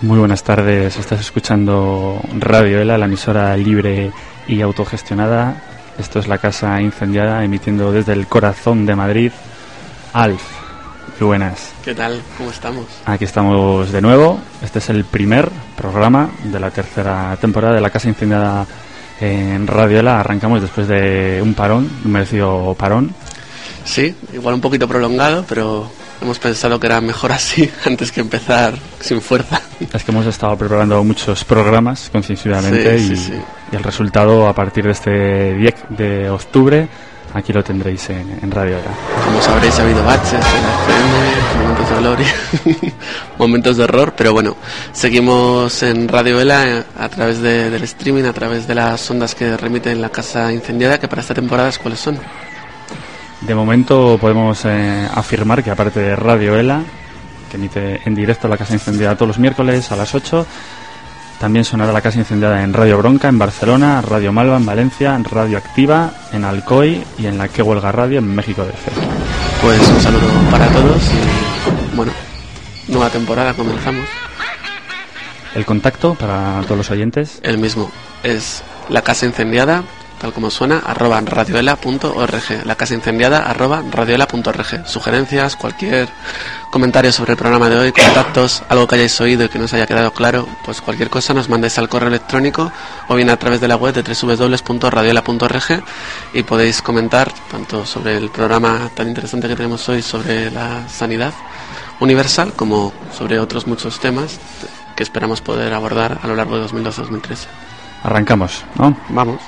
Muy buenas tardes, estás escuchando Radio ELA, la emisora libre y autogestionada. Esto es La Casa Incendiada, emitiendo desde el corazón de Madrid. Alf, muy buenas. ¿Qué tal? ¿Cómo estamos? Aquí estamos de nuevo. Este es el primer programa de la tercera temporada de La Casa Incendiada en Radio ELA. Arrancamos después de un parón, un merecido parón. Sí, igual un poquito prolongado, pero hemos pensado que era mejor así antes que empezar sin fuerza. Es que hemos estado preparando muchos programas concienzudamente y el resultado a partir de este 10 de octubre aquí lo tendréis en Radio ELA. Como sabréis, ha habido baches en la FM, momentos de gloria, momentos de horror, pero bueno, seguimos en Radio ELA a través del streaming, a través de las ondas que remiten La Casa Incendiada, que para esta temporada, ¿cuáles son? De momento podemos afirmar que aparte de Radio ELA, que emite en directo La Casa Incendiada todos los miércoles a las 8, también sonará La Casa Incendiada en Radio Bronca en Barcelona, Radio Malva en Valencia, Radio Activa en Alcoy y en la Que Huelga Radio en México DF. Pues un saludo para todos y bueno, nueva temporada, comenzamos. El contacto para todos los oyentes. El mismo, es La Casa Incendiada, tal como suena, @radioela.org, La Casa Incendiada @radioela.org. Sugerencias, cualquier comentario sobre el programa de hoy, contactos, algo que hayáis oído y que no os haya quedado claro, pues cualquier cosa nos mandáis al correo electrónico o bien a través de la web de www.radioela.org y podéis comentar tanto sobre el programa tan interesante que tenemos hoy sobre la sanidad universal como sobre otros muchos temas que esperamos poder abordar a lo largo de 2012-2013. Arrancamos, ¿no? Vamos.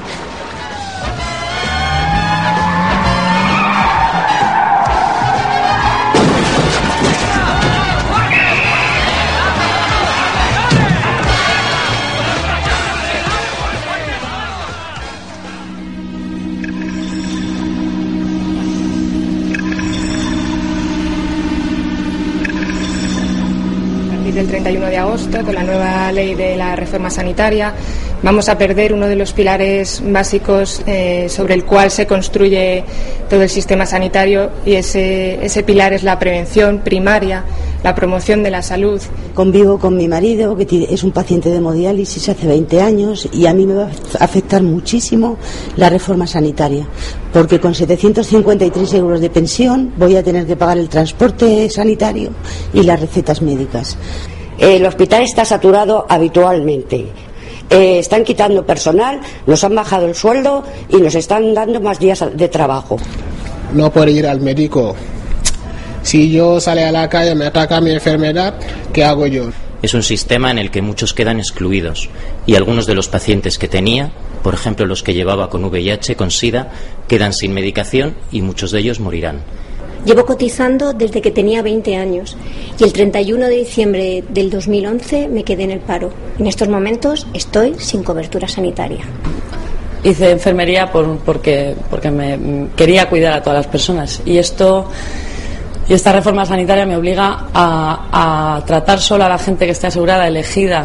Del 31 de agosto, con la nueva ley de la reforma sanitaria, vamos a perder uno de los pilares básicos sobre el cual se construye todo el sistema sanitario, y ese pilar es la prevención primaria, la promoción de la salud. Convivo con mi marido, que es un paciente de hemodiálisis hace 20 años, y a mí me va a afectar muchísimo la reforma sanitaria, porque con 753 euros de pensión voy a tener que pagar el transporte sanitario y las recetas médicas. El hospital está saturado habitualmente. Están quitando personal, nos han bajado el sueldo y nos están dando más días de trabajo. No puedo ir al médico. Si yo salgo a la calle, me ataca mi enfermedad, ¿qué hago yo? Es un sistema en el que muchos quedan excluidos y algunos de los pacientes que tenía, por ejemplo los que llevaba con VIH, con SIDA, quedan sin medicación y muchos de ellos morirán. Llevo cotizando desde que tenía 20 años y el 31 de diciembre del 2011 me quedé en el paro. En estos momentos estoy sin cobertura sanitaria. Hice enfermería porque me quería cuidar a todas las personas y esta reforma sanitaria me obliga a tratar solo a la gente que esté asegurada, elegida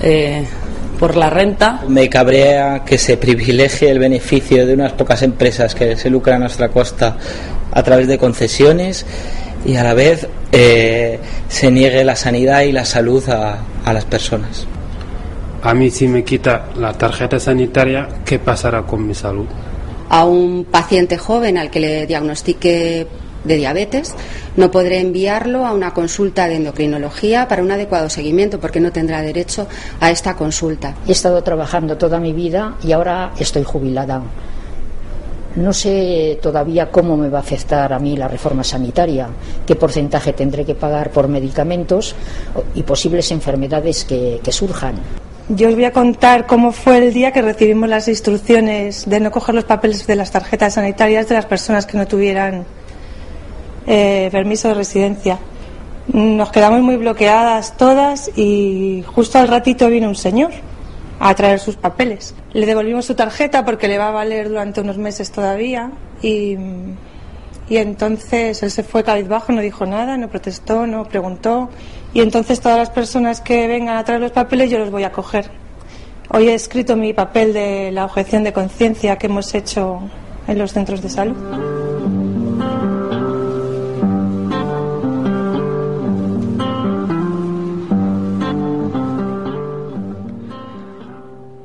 por la renta. Me cabrea que se privilegie el beneficio de unas pocas empresas que se lucran a nuestra costa a través de concesiones y a la vez se niegue la sanidad y la salud a las personas. A mí, si me quita la tarjeta sanitaria, ¿qué pasará con mi salud? A un paciente joven al que le diagnostique de diabetes, no podré enviarlo a una consulta de endocrinología para un adecuado seguimiento porque no tendrá derecho a esta consulta. He estado trabajando toda mi vida y ahora estoy jubilada. No sé todavía cómo me va a afectar a mí la reforma sanitaria, qué porcentaje tendré que pagar por medicamentos y posibles enfermedades que surjan. Yo os voy a contar cómo fue el día que recibimos las instrucciones de no coger los papeles de las tarjetas sanitarias de las personas que no tuvieran permiso de residencia. Nos quedamos muy bloqueadas todas y justo al ratito vino un señor a traer sus papeles. Le devolvimos su tarjeta porque le va a valer durante unos meses todavía y entonces él se fue cabizbajo, no dijo nada, no protestó, no preguntó, y entonces todas las personas que vengan a traer los papeles yo los voy a coger. Hoy he escrito mi papel de la objeción de conciencia que hemos hecho en los centros de salud.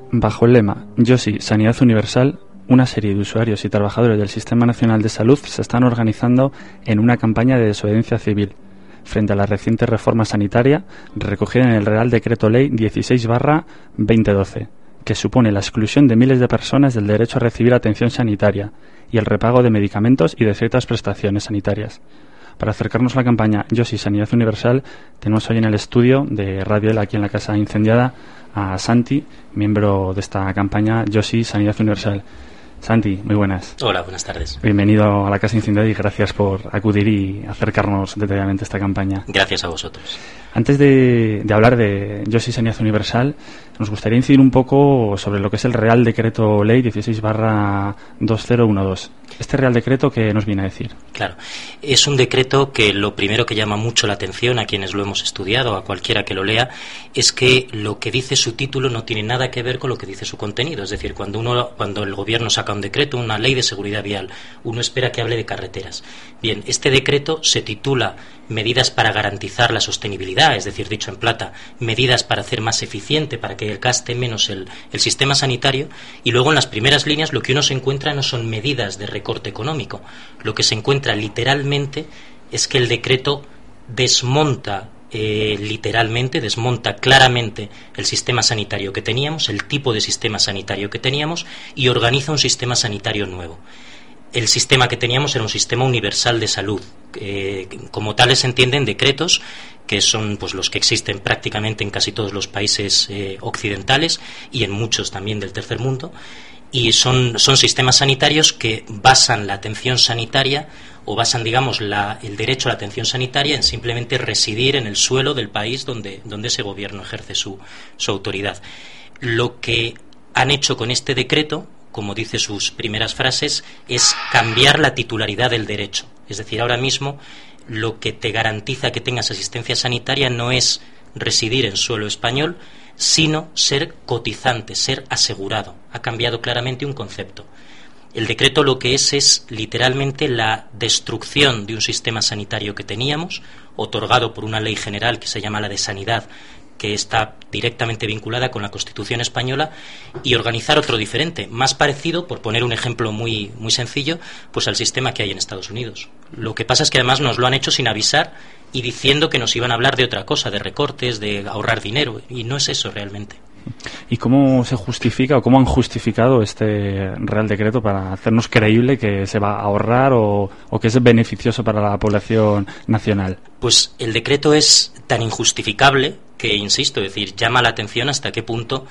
Bajo el lema Yo sí, Sanidad Universal, una serie de usuarios y trabajadores del Sistema Nacional de Salud se están organizando en una campaña de desobediencia civil frente a la reciente reforma sanitaria recogida en el Real Decreto Ley 16/2012, que supone la exclusión de miles de personas del derecho a recibir atención sanitaria y el repago de medicamentos y de ciertas prestaciones sanitarias. Para acercarnos a la campaña Yo sí, Sanidad Universal, tenemos hoy en el estudio de Radio ELA, aquí en la Casa Incendiada, a Santi, miembro de esta campaña Yo sí, Sanidad Universal. Santi, muy buenas. Hola, buenas tardes. Bienvenido a la Casa Incendiada y gracias por acudir y acercarnos detalladamente a esta campaña. Gracias a vosotros. Antes de hablar de Yo sí, Sanidad Universal, nos gustaría incidir un poco sobre lo que es el Real Decreto Ley 16/2012. ¿Este Real Decreto qué nos viene a decir? Claro, es un decreto que lo primero que llama mucho la atención a quienes lo hemos estudiado, a cualquiera que lo lea, es que lo que dice su título no tiene nada que ver con lo que dice su contenido. Es decir, cuando el gobierno saca un decreto, una ley de seguridad vial, uno espera que hable de carreteras. Bien, este decreto se titula Medidas para garantizar la sostenibilidad, es decir, dicho en plata, medidas para hacer más eficiente, para que gaste menos el sistema sanitario, y luego en las primeras líneas lo que uno se encuentra no son medidas de recorte económico, lo que se encuentra literalmente es que el decreto desmonta claramente el sistema sanitario que teníamos, el tipo de sistema sanitario que teníamos, y organiza un sistema sanitario nuevo. El sistema que teníamos era un sistema universal de salud. Como tales se entienden decretos que son pues los que existen prácticamente en casi todos los países occidentales y en muchos también del tercer mundo, y son sistemas sanitarios que basan la atención sanitaria o basan, digamos, el derecho a la atención sanitaria en simplemente residir en el suelo del país donde ese gobierno ejerce su autoridad. Lo que han hecho con este decreto, como dice sus primeras frases, es cambiar la titularidad del derecho. Es decir, ahora mismo lo que te garantiza que tengas asistencia sanitaria no es residir en suelo español, sino ser cotizante, ser asegurado. Ha cambiado claramente un concepto. El decreto lo que es literalmente la destrucción de un sistema sanitario que teníamos, otorgado por una ley general que se llama la de Sanidad, que está directamente vinculada con la Constitución española, y organizar otro diferente, más parecido, por poner un ejemplo muy, muy sencillo, pues al sistema que hay en Estados Unidos. Lo que pasa es que además nos lo han hecho sin avisar y diciendo que nos iban a hablar de otra cosa, de recortes, de ahorrar dinero, y no es eso realmente. ¿Y cómo se justifica o cómo han justificado este Real Decreto para hacernos creíble que se va a ahorrar o que es beneficioso para la población nacional? Pues el decreto es tan injustificable que, insisto, es decir, llama la atención hasta qué punto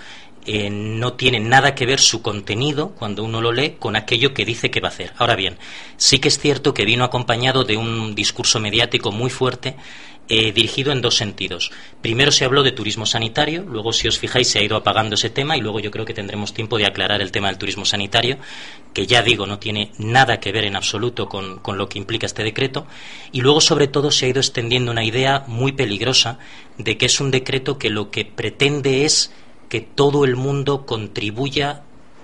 no tiene nada que ver su contenido, cuando uno lo lee, con aquello que dice que va a hacer. Ahora bien, sí que es cierto que vino acompañado de un discurso mediático muy fuerte, dirigido en dos sentidos. Primero se habló de turismo sanitario, luego, si os fijáis, se ha ido apagando ese tema, y luego yo creo que tendremos tiempo de aclarar el tema del turismo sanitario, que ya digo, no tiene nada que ver en absoluto con lo que implica este decreto. Y luego, sobre todo, se ha ido extendiendo una idea muy peligrosa de que es un decreto que lo que pretende es que todo el mundo contribuya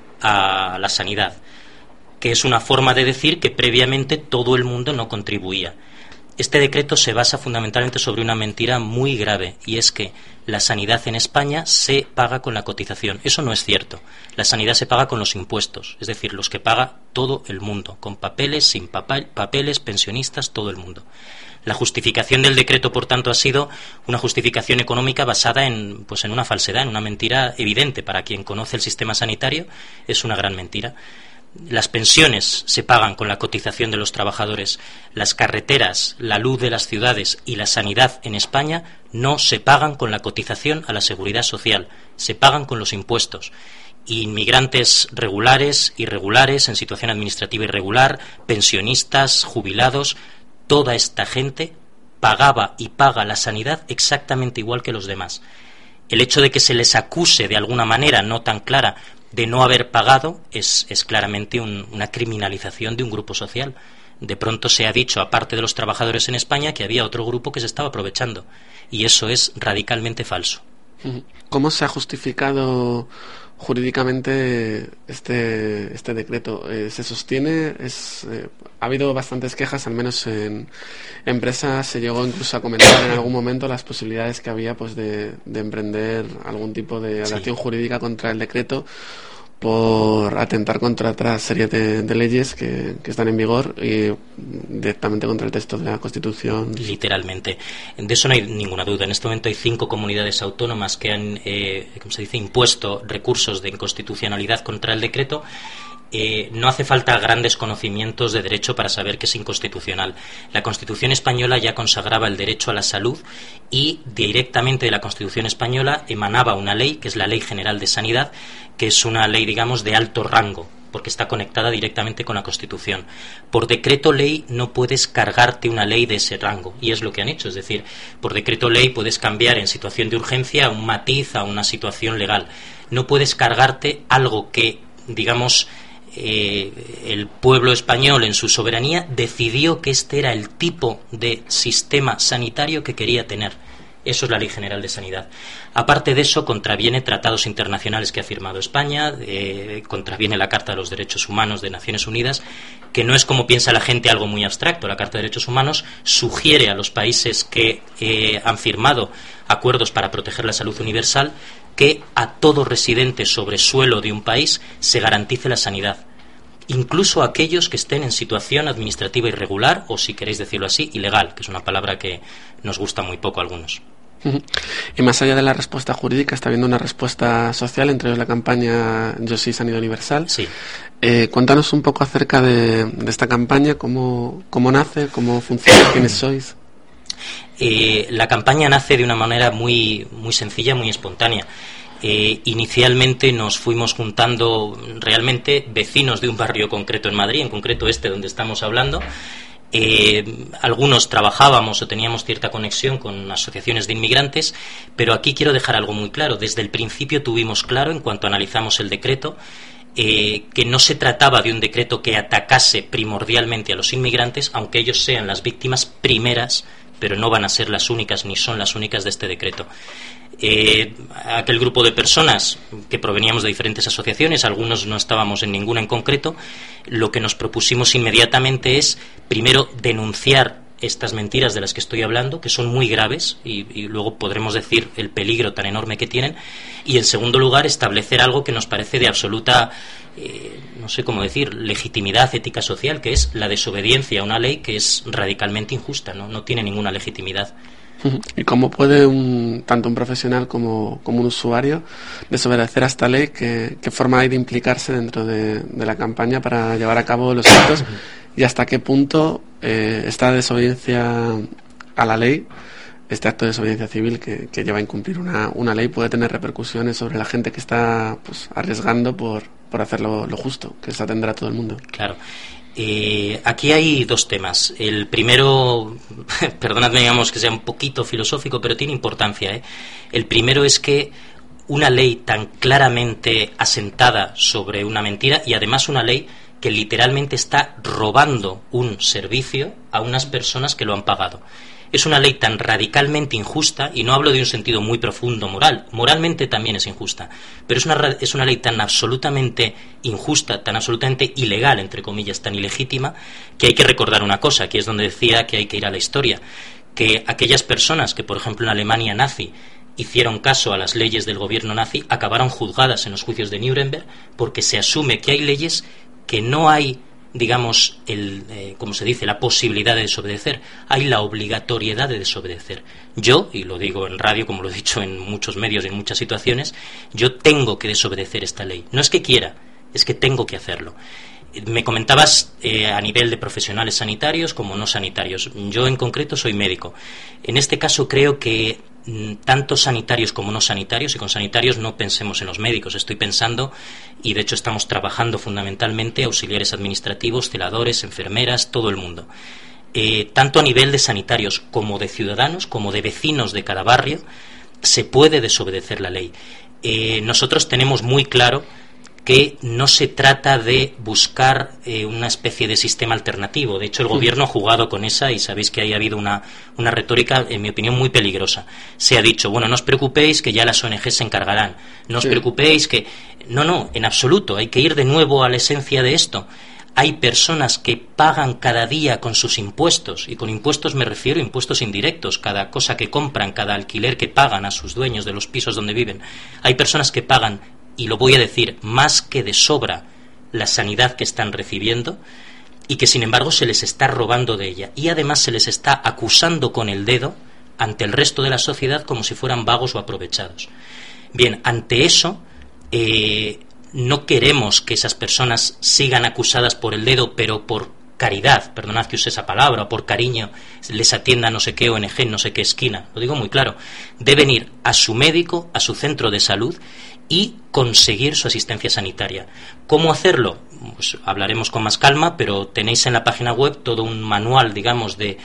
a la sanidad, que es una forma de decir que previamente todo el mundo no contribuía. Este decreto se basa fundamentalmente sobre una mentira muy grave, y es que la sanidad en España se paga con la cotización. Eso no es cierto. La sanidad se paga con los impuestos, es decir, los que paga todo el mundo, con papeles, sin papeles, pensionistas, todo el mundo. La justificación del decreto, por tanto, ha sido una justificación económica basada en una falsedad, en una mentira evidente. Para quien conoce el sistema sanitario, es una gran mentira. Las pensiones se pagan con la cotización de los trabajadores. Las carreteras, la luz de las ciudades y la sanidad en España no se pagan con la cotización a la seguridad social, se pagan con los impuestos. Inmigrantes regulares, irregulares, en situación administrativa irregular, pensionistas, jubilados, toda esta gente pagaba y paga la sanidad exactamente igual que los demás. El hecho de que se les acuse de alguna manera no tan clara de no haber pagado es claramente una criminalización de un grupo social. De pronto se ha dicho, aparte de los trabajadores en España, que había otro grupo que se estaba aprovechando, y eso es radicalmente falso. ¿Cómo se ha justificado jurídicamente este decreto se sostiene. Ha habido bastantes quejas, al menos en empresas se llegó incluso a comentar en algún momento las posibilidades que había pues de emprender algún tipo de acción jurídica contra el decreto por atentar contra otra serie de leyes que están en vigor y directamente contra el texto de la Constitución. Literalmente. De eso no hay ninguna duda. En este momento hay 5 comunidades autónomas que han impuesto recursos de inconstitucionalidad contra el decreto. No hace falta grandes conocimientos de derecho para saber que es inconstitucional. La Constitución española ya consagraba el derecho a la salud y directamente de la Constitución española emanaba una ley, que es la Ley General de Sanidad, que es una ley, digamos, de alto rango, porque está conectada directamente con la Constitución. Por decreto ley no puedes cargarte una ley de ese rango, y es lo que han hecho. Es decir, por decreto ley puedes cambiar en situación de urgencia un matiz a una situación legal. No puedes cargarte algo que, digamos, el pueblo español en su soberanía decidió que este era el tipo de sistema sanitario que quería tener. Eso es la Ley General de Sanidad. Aparte de eso, contraviene tratados internacionales que ha firmado España, contraviene la Carta de los Derechos Humanos de Naciones Unidas, que no es como piensa la gente algo muy abstracto. La Carta de Derechos Humanos sugiere a los países que han firmado acuerdos para proteger la salud universal que a todo residente sobre suelo de un país se garantice la sanidad, incluso a aquellos que estén en situación administrativa irregular o, si queréis decirlo así, ilegal, que es una palabra que nos gusta muy poco a algunos. Y más allá de la respuesta jurídica, está habiendo una respuesta social, entre ellos la campaña Yo sí Sanidad Universal. Sí. Cuéntanos un poco acerca de esta campaña, cómo nace, cómo funciona, quiénes sois. La campaña nace de una manera muy, muy sencilla, muy espontánea. Inicialmente nos fuimos juntando realmente vecinos de un barrio concreto en Madrid, en concreto donde estamos hablando. Algunos trabajábamos o teníamos cierta conexión con asociaciones de inmigrantes, pero aquí quiero dejar algo muy claro. Desde el principio tuvimos claro, en cuanto analizamos el decreto, que no se trataba de un decreto que atacase primordialmente a los inmigrantes, aunque ellos sean las víctimas primeras, pero no van a ser las únicas ni son las únicas de este decreto. Aquel grupo de personas que proveníamos de diferentes asociaciones, algunos no estábamos en ninguna en concreto, lo que nos propusimos inmediatamente es, primero, denunciar estas mentiras de las que estoy hablando, que son muy graves, y luego podremos decir el peligro tan enorme que tienen, y en segundo lugar establecer algo que nos parece de absoluta, no sé cómo decir, legitimidad ética social, que es la desobediencia a una ley que es radicalmente injusta, no tiene ninguna legitimidad. ¿Y cómo puede tanto un profesional como un usuario desobedecer a esta ley? ¿Qué forma hay de implicarse dentro de la campaña para llevar a cabo los actos? ¿Y hasta qué punto esta desobediencia a la ley, este acto de desobediencia civil que lleva a incumplir una ley, puede tener repercusiones sobre la gente que está pues arriesgando por hacer lo justo, que se atendrá a todo el mundo? Claro. Aquí hay dos temas. El primero, perdonadme, digamos que sea un poquito filosófico, pero tiene importancia. El primero es que una ley tan claramente asentada sobre una mentira, y además una ley que literalmente está robando un servicio a unas personas que lo han pagado. Es una ley tan radicalmente injusta, y no hablo de un sentido muy profundo moralmente también es injusta, pero es una ley tan absolutamente injusta, tan absolutamente ilegal, entre comillas, tan ilegítima, que hay que recordar una cosa, aquí es donde decía que hay que ir a la historia, que aquellas personas que, por ejemplo, en Alemania nazi hicieron caso a las leyes del gobierno nazi, acabaron juzgadas en los juicios de Nuremberg, porque se asume que hay leyes que no hay, digamos, como se dice, la posibilidad de desobedecer, hay la obligatoriedad de desobedecer. Yo, y lo digo en radio, como lo he dicho en muchos medios y en muchas situaciones, yo tengo que desobedecer esta ley. No es que quiera, es que tengo que hacerlo. Me comentabas a nivel de profesionales sanitarios como no sanitarios. Yo en concreto soy médico. En este caso creo que tanto sanitarios como no sanitarios, y con sanitarios no pensemos en los médicos, estoy pensando, y de hecho estamos trabajando fundamentalmente, auxiliares administrativos, celadores, enfermeras, todo el mundo. Tanto a nivel de sanitarios como de ciudadanos, como de vecinos de cada barrio, se puede desobedecer la ley. Nosotros tenemos muy claro que no se trata de buscar una especie de sistema alternativo. De hecho, el gobierno ha jugado con esa, y sabéis que ahí ha habido una retórica, en mi opinión, muy peligrosa. Se ha dicho, bueno, no os preocupéis que ya las ONG se encargarán, no os preocupéis que... No, en absoluto, hay que ir de nuevo a la esencia de esto. Hay personas que pagan cada día con sus impuestos, y con impuestos me refiero a impuestos indirectos, cada cosa que compran, cada alquiler que pagan a sus dueños de los pisos donde viven. Hay personas que pagan, y lo voy a decir, más que de sobra la sanidad que están recibiendo, y que sin embargo se les está robando de ella, y además se les está acusando con el dedo ante el resto de la sociedad como si fueran vagos o aprovechados. Bien, ante eso no queremos que esas personas sigan acusadas por el dedo, pero por caridad, perdonad que use esa palabra, o por cariño les atienda no sé qué ONG en no sé qué esquina. Lo digo muy claro, deben ir a su médico, a su centro de salud, y conseguir su asistencia sanitaria. ¿Cómo hacerlo? Pues hablaremos con más calma, pero tenéis en la página web todo un manual, digamos, de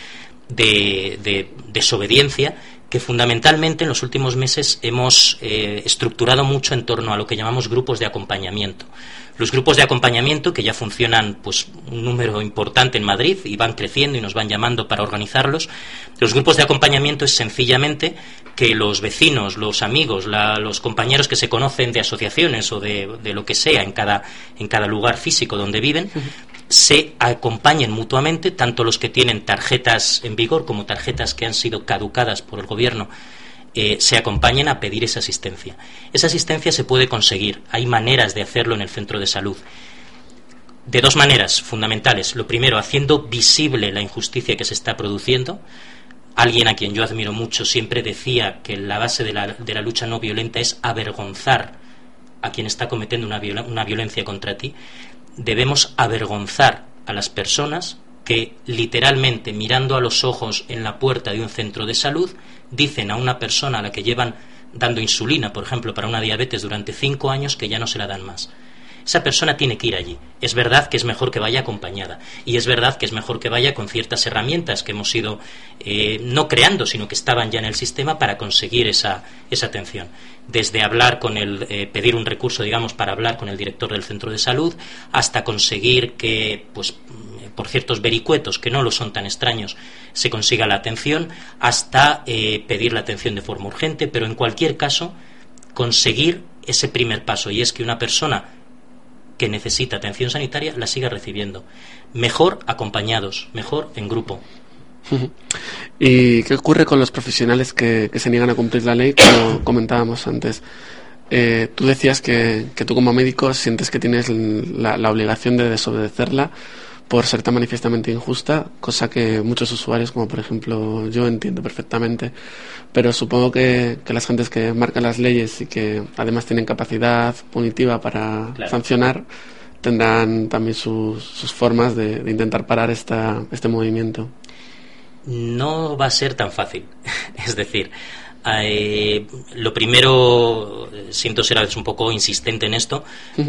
desobediencia, que fundamentalmente en los últimos meses hemos estructurado mucho en torno a lo que llamamos grupos de acompañamiento. Los grupos de acompañamiento, que ya funcionan pues un número importante en Madrid y van creciendo y nos van llamando para organizarlos. Los grupos de acompañamiento es sencillamente que los vecinos, los amigos, los compañeros que se conocen de asociaciones o de lo que sea en cada lugar físico donde viven, se acompañen mutuamente, tanto los que tienen tarjetas en vigor como tarjetas que han sido caducadas por el gobierno, se acompañen a pedir esa asistencia. Esa asistencia se puede conseguir. Hay maneras de hacerlo en el centro de salud. De dos maneras fundamentales. Lo primero, haciendo visible la injusticia que se está produciendo. Alguien a quien yo admiro mucho siempre decía que la base de la lucha no violenta es avergonzar a quien está cometiendo una violencia contra ti. Debemos avergonzar a las personas que literalmente, mirando a los ojos en la puerta de un centro de salud, dicen a una persona a la que llevan dando insulina, por ejemplo, para una diabetes durante 5 años, que ya no se la dan más. Esa persona tiene que ir allí. Es verdad que es mejor que vaya acompañada, y es verdad que es mejor que vaya con ciertas herramientas que hemos ido no creando, sino que estaban ya en el sistema para conseguir esa atención. Desde hablar con pedir un recurso, digamos, para hablar con el director del centro de salud, hasta conseguir que, pues, por ciertos vericuetos que no lo son tan extraños, se consiga la atención, hasta pedir la atención de forma urgente, pero en cualquier caso conseguir ese primer paso, y es que una persona que necesita atención sanitaria la siga recibiendo, mejor acompañados, mejor en grupo. ¿Y qué ocurre con los profesionales que se niegan a cumplir la ley, como comentábamos antes? Tú decías que tú como médico sientes que tienes la obligación de desobedecerla por ser tan manifiestamente injusta, cosa que muchos usuarios, como por ejemplo yo, entiendo perfectamente, pero supongo que las gentes que marcan las leyes y que además tienen capacidad punitiva para sancionar, tendrán también sus formas de intentar parar este movimiento. No va a ser tan fácil. Es decir, lo primero, siento ser a veces un poco insistente en esto,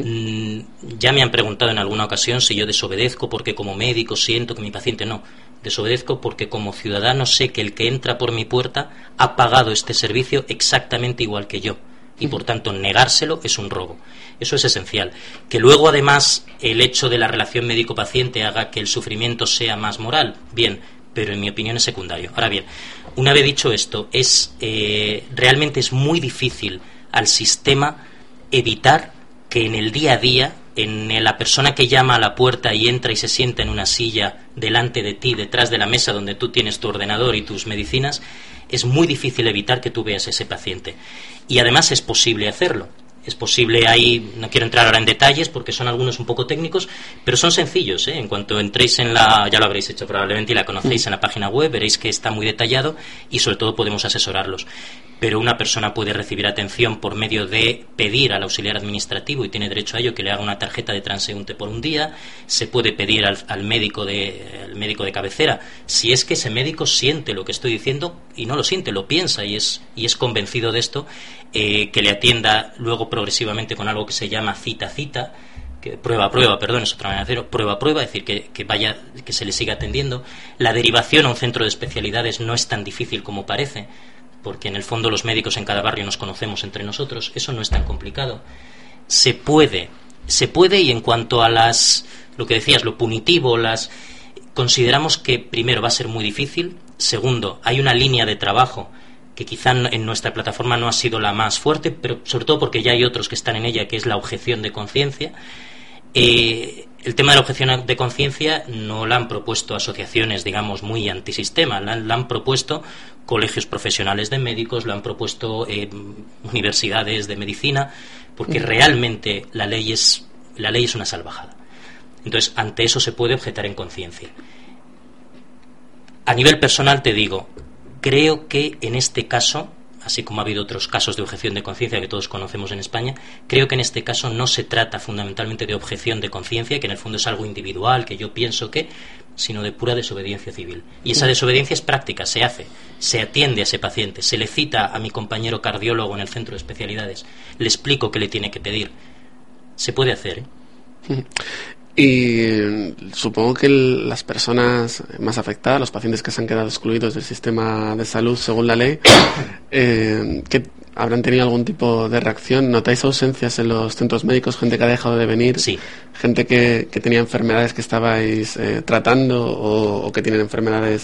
ya me han preguntado en alguna ocasión si yo desobedezco porque como médico siento que mi paciente no. Desobedezco porque como ciudadano sé que el que entra por mi puerta ha pagado este servicio exactamente igual que yo, y por tanto negárselo es un robo. Eso es esencial. Que luego además el hecho de la relación médico-paciente haga que el sufrimiento sea más moral, bien, pero en mi opinión es secundario. Ahora bien, una vez dicho esto, realmente es muy difícil al sistema evitar que en el día a día, en la persona que llama a la puerta y entra y se sienta en una silla delante de ti, detrás de la mesa donde tú tienes tu ordenador y tus medicinas, es muy difícil evitar que tú veas a ese paciente. Y además es posible hacerlo. Es posible, ahí no quiero entrar ahora en detalles porque son algunos un poco técnicos, pero son sencillos, En cuanto entréis ya lo habréis hecho probablemente y la conocéis en la página web, veréis que está muy detallado y sobre todo podemos asesorarlos. Pero una persona puede recibir atención por medio de pedir al auxiliar administrativo, y tiene derecho a ello, que le haga una tarjeta de transeúnte por un día. Se puede pedir al médico de cabecera, si es que ese médico siente lo que estoy diciendo, y no lo siente, lo piensa y es convencido de esto, que le atienda luego progresivamente con algo que se llama cita-cita, prueba, es otra manera de hacerlo, prueba, es decir, que se le siga atendiendo. La derivación a un centro de especialidades no es tan difícil como parece, porque en el fondo los médicos en cada barrio nos conocemos entre nosotros, eso no es tan complicado. Se puede Se puede, y en cuanto a lo que decías, lo punitivo, consideramos que primero va a ser muy difícil. Segundo, hay una línea de trabajo que quizá en nuestra plataforma no ha sido la más fuerte, pero sobre todo porque ya hay otros que están en ella, que es la objeción de conciencia. El tema de la objeción de conciencia no la han propuesto asociaciones, digamos, muy antisistema, la han propuesto colegios profesionales de médicos, la han propuesto universidades de medicina, porque realmente la ley es una salvajada. Entonces, ante eso se puede objetar en conciencia. A nivel personal te digo, creo que en este caso, así como ha habido otros casos de objeción de conciencia que todos conocemos en España, creo que en este caso no se trata fundamentalmente de objeción de conciencia, que en el fondo es algo individual, que yo pienso que, sino de pura desobediencia civil. Y esa desobediencia es práctica, se hace, se atiende a ese paciente, se le cita a mi compañero cardiólogo en el centro de especialidades, le explico qué le tiene que pedir. Se puede hacer, ¿eh? Y supongo que las personas más afectadas, los pacientes que se han quedado excluidos del sistema de salud según la ley, que habrán tenido algún tipo de reacción. ¿Notáis ausencias en los centros médicos? ¿Gente que ha dejado de venir? Sí. ¿Gente que tenía enfermedades que estabais tratando o que tienen enfermedades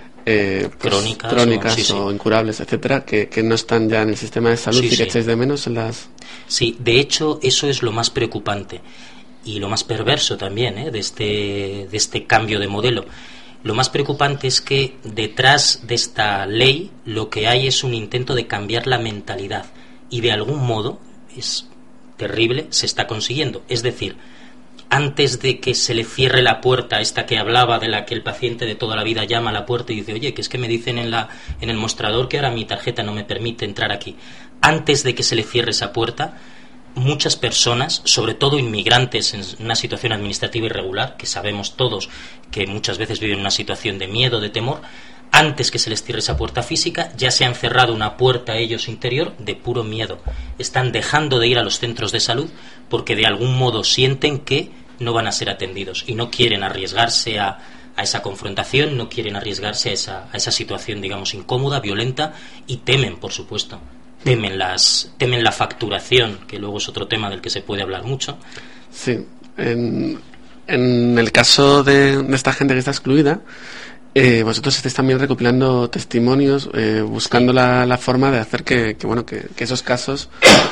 crónicas sí. o incurables, etcétera, que no están ya en el sistema de salud y que echáis de menos en las...? Sí, de hecho eso es lo más preocupante y lo más perverso también de este cambio de modelo. Lo más preocupante es que detrás de esta ley lo que hay es un intento de cambiar la mentalidad y de algún modo, es terrible, se está consiguiendo. Es decir, antes de que se le cierre la puerta, esta que hablaba, de la que el paciente de toda la vida llama a la puerta y dice, oye, que es que me dicen en el mostrador que ahora mi tarjeta no me permite entrar aquí. Antes de que se le cierre esa puerta, muchas personas, sobre todo inmigrantes en una situación administrativa irregular, que sabemos todos que muchas veces viven una situación de miedo, de temor, antes que se les cierre esa puerta física, ya se han cerrado una puerta a ellos interior de puro miedo. Están dejando de ir a los centros de salud porque de algún modo sienten que no van a ser atendidos y no quieren arriesgarse a esa confrontación, no quieren arriesgarse a esa situación, digamos, incómoda, violenta, y temen, por supuesto. Temen la facturación, que luego es otro tema del que se puede hablar mucho. Sí, en el caso de esta gente que está excluida, vosotros estáis también recopilando testimonios, buscando la forma de hacer que esos casos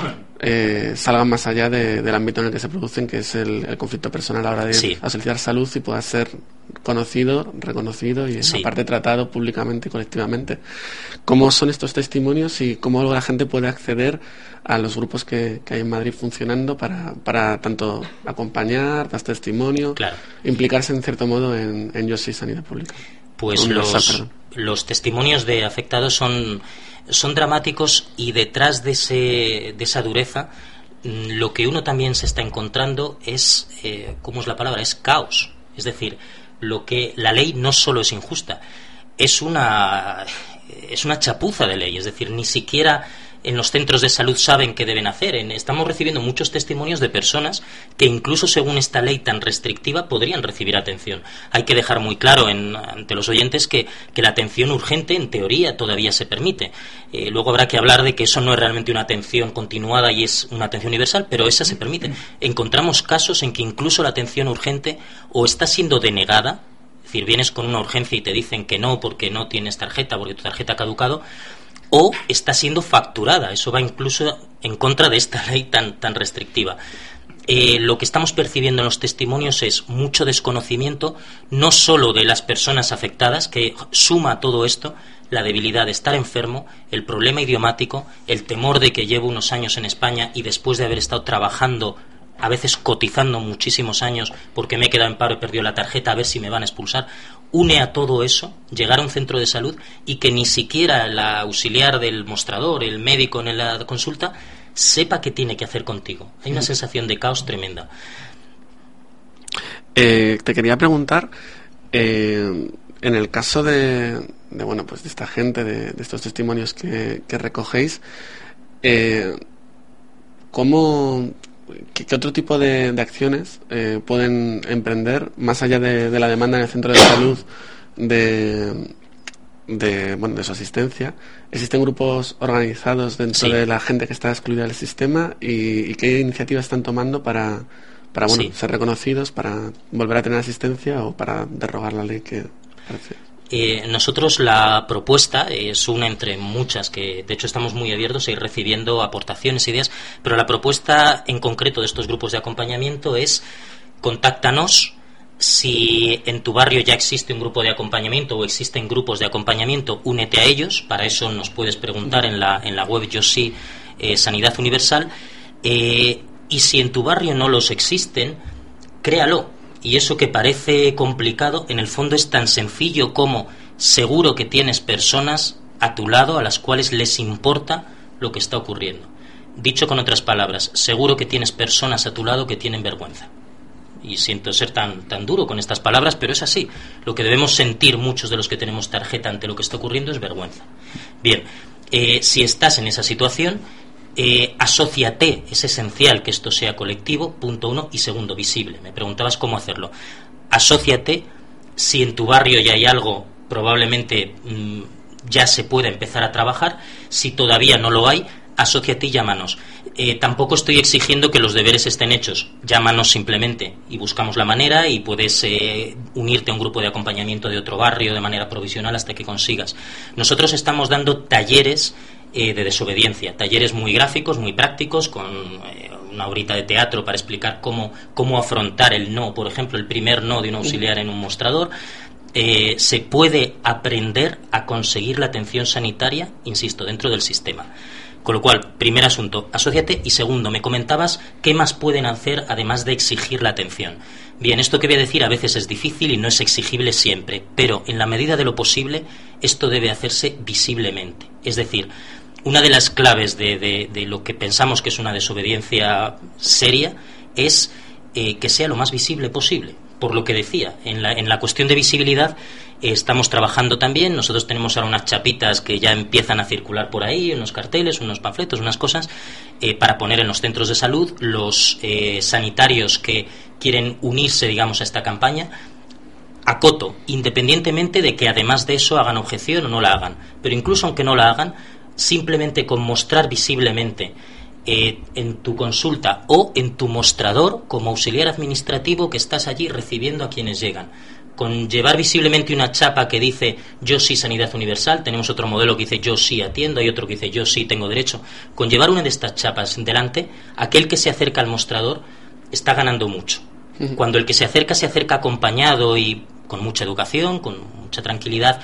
salgan más allá del ámbito en el que se producen, que es el conflicto personal a la hora de solicitar salud, y pueda ser conocido, reconocido y aparte tratado públicamente y colectivamente. ¿Cómo son estos testimonios y cómo la gente puede acceder a los grupos que hay en Madrid funcionando para tanto acompañar, dar testimonio, implicarse en cierto modo en Yo Soy Sanidad Pública? Pues los testimonios de afectados son dramáticos, y detrás de esa dureza lo que uno también se está encontrando es, ¿cómo es la palabra? Es caos. Es decir, lo que la ley no solo es injusta, es una chapuza de ley. Es decir, ni siquiera en los centros de salud saben qué deben hacer. Estamos recibiendo muchos testimonios de personas que incluso según esta ley tan restrictiva podrían recibir atención. Hay que dejar muy claro ante los oyentes que la atención urgente en teoría todavía se permite. Luego habrá que hablar de que eso no es realmente una atención continuada y es una atención universal, pero esa se permite. Encontramos casos en que incluso la atención urgente o está siendo denegada, es decir, vienes con una urgencia y te dicen que no porque no tienes tarjeta, porque tu tarjeta ha caducado, o está siendo facturada. Eso va incluso en contra de esta ley tan restrictiva. Lo que estamos percibiendo en los testimonios es mucho desconocimiento, no solo de las personas afectadas, que suma a todo esto la debilidad de estar enfermo, el problema idiomático, el temor de que llevo unos años en España y después de haber estado trabajando, a veces cotizando muchísimos años porque me he quedado en paro y perdido la tarjeta, a ver si me van a expulsar. Une a todo eso llegar a un centro de salud y que ni siquiera el auxiliar del mostrador, el médico en la consulta, sepa qué tiene que hacer contigo. Hay una sensación de caos tremenda. Te quería preguntar, en el caso de esta gente, de estos testimonios que recogéis, ¿qué otro tipo de acciones pueden emprender más allá de la demanda en el centro de salud de su asistencia. ¿Existen grupos organizados dentro de la gente que está excluida del sistema? ¿Y qué iniciativas están tomando para ser reconocidos, para volver a tener asistencia o para derogar la ley que parece? Nosotros la propuesta es una entre muchas, que de hecho estamos muy abiertos a ir recibiendo aportaciones, ideas, pero la propuesta en concreto de estos grupos de acompañamiento es: contáctanos. Si en tu barrio ya existe un grupo de acompañamiento o existen grupos de acompañamiento, únete a ellos. Para eso nos puedes preguntar en la web Yo Sí, Sanidad Universal. Y si en tu barrio no los existen, créalo. Y eso que parece complicado, en el fondo es tan sencillo como: seguro que tienes personas a tu lado a las cuales les importa lo que está ocurriendo. Dicho con otras palabras, seguro que tienes personas a tu lado que tienen vergüenza. Y siento ser tan duro con estas palabras, pero es así. Lo que debemos sentir muchos de los que tenemos tarjeta ante lo que está ocurriendo es vergüenza. Bien, si estás en esa situación, asóciate. Es esencial que esto sea colectivo, punto 1. Y segundo, visible. Me preguntabas cómo hacerlo. Asóciate. Si en tu barrio ya hay algo, probablemente ya se pueda empezar a trabajar. Si todavía no lo hay, asóciate y llámanos. Tampoco estoy exigiendo que los deberes estén hechos. Llámanos simplemente y buscamos la manera, y puedes unirte a un grupo de acompañamiento de otro barrio de manera provisional hasta que consigas. Nosotros estamos dando talleres de desobediencia, talleres muy gráficos, muy prácticos, con una horita de teatro para explicar cómo afrontar el no, por ejemplo, el primer no de un auxiliar en un mostrador. Se puede aprender a conseguir la atención sanitaria, insisto, dentro del sistema. Con lo cual, primer asunto, asóciate. Y segundo, me comentabas qué más pueden hacer además de exigir la atención. Bien, esto que voy a decir a veces es difícil y no es exigible siempre, pero en la medida de lo posible esto debe hacerse visiblemente. Es decir, una de las claves de lo que pensamos que es una desobediencia seria es que sea lo más visible posible. Por lo que decía, en la cuestión de visibilidad estamos trabajando también. Nosotros tenemos ahora unas chapitas que ya empiezan a circular por ahí, unos carteles, unos panfletos, unas cosas, para poner en los centros de salud. Los sanitarios que quieren unirse, digamos, a esta campaña, acoto, independientemente de que además de eso hagan objeción o no la hagan, pero incluso aunque no la hagan, simplemente con mostrar visiblemente en tu consulta o en tu mostrador como auxiliar administrativo que estás allí recibiendo a quienes llegan, con llevar visiblemente una chapa que dice Yo Sí Sanidad Universal. Tenemos otro modelo que dice Yo Sí Atiendo, hay otro que dice Yo Sí Tengo Derecho. Con llevar una de estas chapas delante, aquel que se acerca al mostrador está ganando mucho. Cuando el que se acerca acompañado y con mucha educación, con mucha tranquilidad,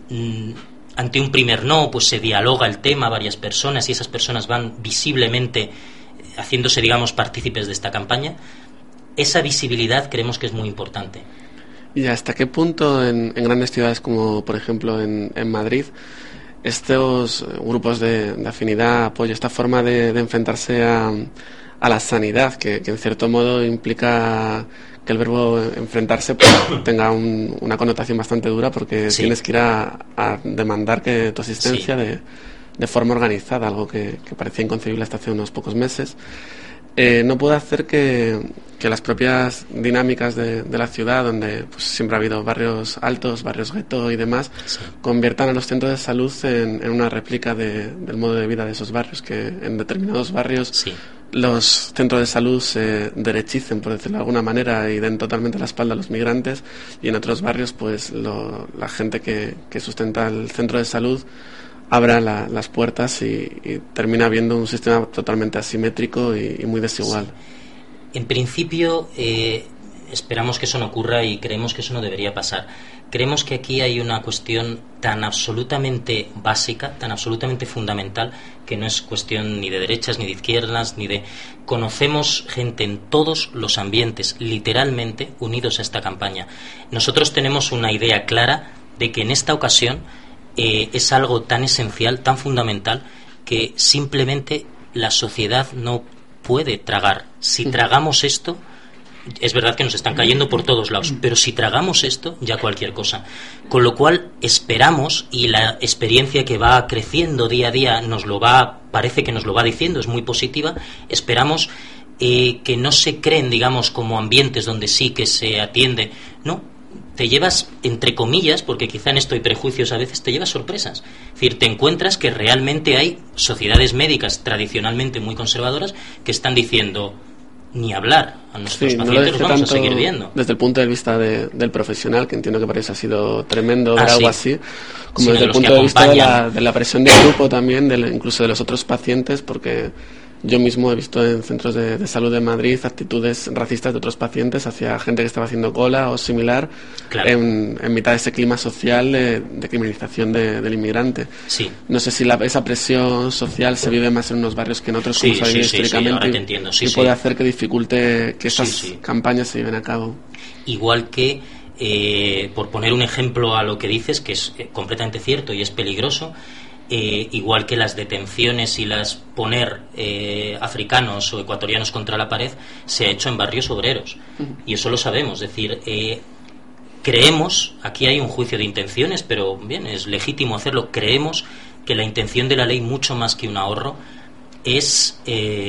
ante un primer no, pues se dialoga el tema, varias personas, y esas personas van visiblemente haciéndose, digamos, partícipes de esta campaña. Esa visibilidad creemos que es muy importante. ¿Y hasta qué punto en grandes ciudades como, por ejemplo, en Madrid, estos grupos de afinidad, apoyo, esta forma de enfrentarse a la sanidad, que en cierto modo implica que el verbo enfrentarse pues, tenga una connotación bastante dura, porque tienes que ir a demandar que tu asistencia de forma organizada, algo que parecía inconcebible hasta hace unos pocos meses, no puede hacer que las propias dinámicas de la ciudad, donde pues, siempre ha habido barrios altos, barrios gueto y demás, conviertan a los centros de salud en una réplica del modo de vida de esos barrios, que en determinados barrios los centros de salud se derechicen, por decirlo de alguna manera, y den totalmente la espalda a los migrantes, y en otros barrios pues la gente que sustenta el centro de salud abra las puertas y termina habiendo un sistema totalmente asimétrico y muy desigual. En principio esperamos que eso no ocurra y creemos que eso no debería pasar. Creemos que aquí hay una cuestión tan absolutamente básica, tan absolutamente fundamental, que no es cuestión ni de derechas ni de izquierdas ni de... Conocemos gente en todos los ambientes, literalmente, unidos a esta campaña. Nosotros tenemos una idea clara de que en esta ocasión es algo tan esencial, tan fundamental, que simplemente la sociedad no puede tragar. Si tragamos esto, es verdad que nos están cayendo por todos lados, pero si tragamos esto, ya cualquier cosa. Con lo cual esperamos, y la experiencia que va creciendo día a día parece que nos lo va diciendo, es muy positiva. Esperamos que no se creen, digamos, como ambientes donde sí que se atiende. No, te llevas, entre comillas, porque quizá en esto hay prejuicios a veces, te llevas sorpresas. Es decir, te encuentras que realmente hay sociedades médicas tradicionalmente muy conservadoras que están diciendo, ni hablar, a nuestros pacientes los vamos a seguir viendo. Desde el punto de vista del profesional, que entiendo que para eso ha sido tremendo ver algo así, como desde el punto de vista de la presión del grupo también, incluso de los otros pacientes, porque yo mismo he visto en centros de salud de Madrid actitudes racistas de otros pacientes hacia gente que estaba haciendo cola o similar, claro, en mitad de ese clima social de criminalización del inmigrante. Sí. No sé si esa presión social se vive más en unos barrios que en otros, como sabéis históricamente, ahora te entiendo. y puede hacer que dificulte que esas campañas se lleven a cabo. Igual que, por poner un ejemplo a lo que dices, que es completamente cierto y es peligroso, igual que las detenciones y las poner africanos o ecuatorianos contra la pared se ha hecho en barrios obreros, y eso lo sabemos. Es decir, creemos, aquí hay un juicio de intenciones, pero bien, es legítimo hacerlo, creemos que la intención de la ley, mucho más que un ahorro, es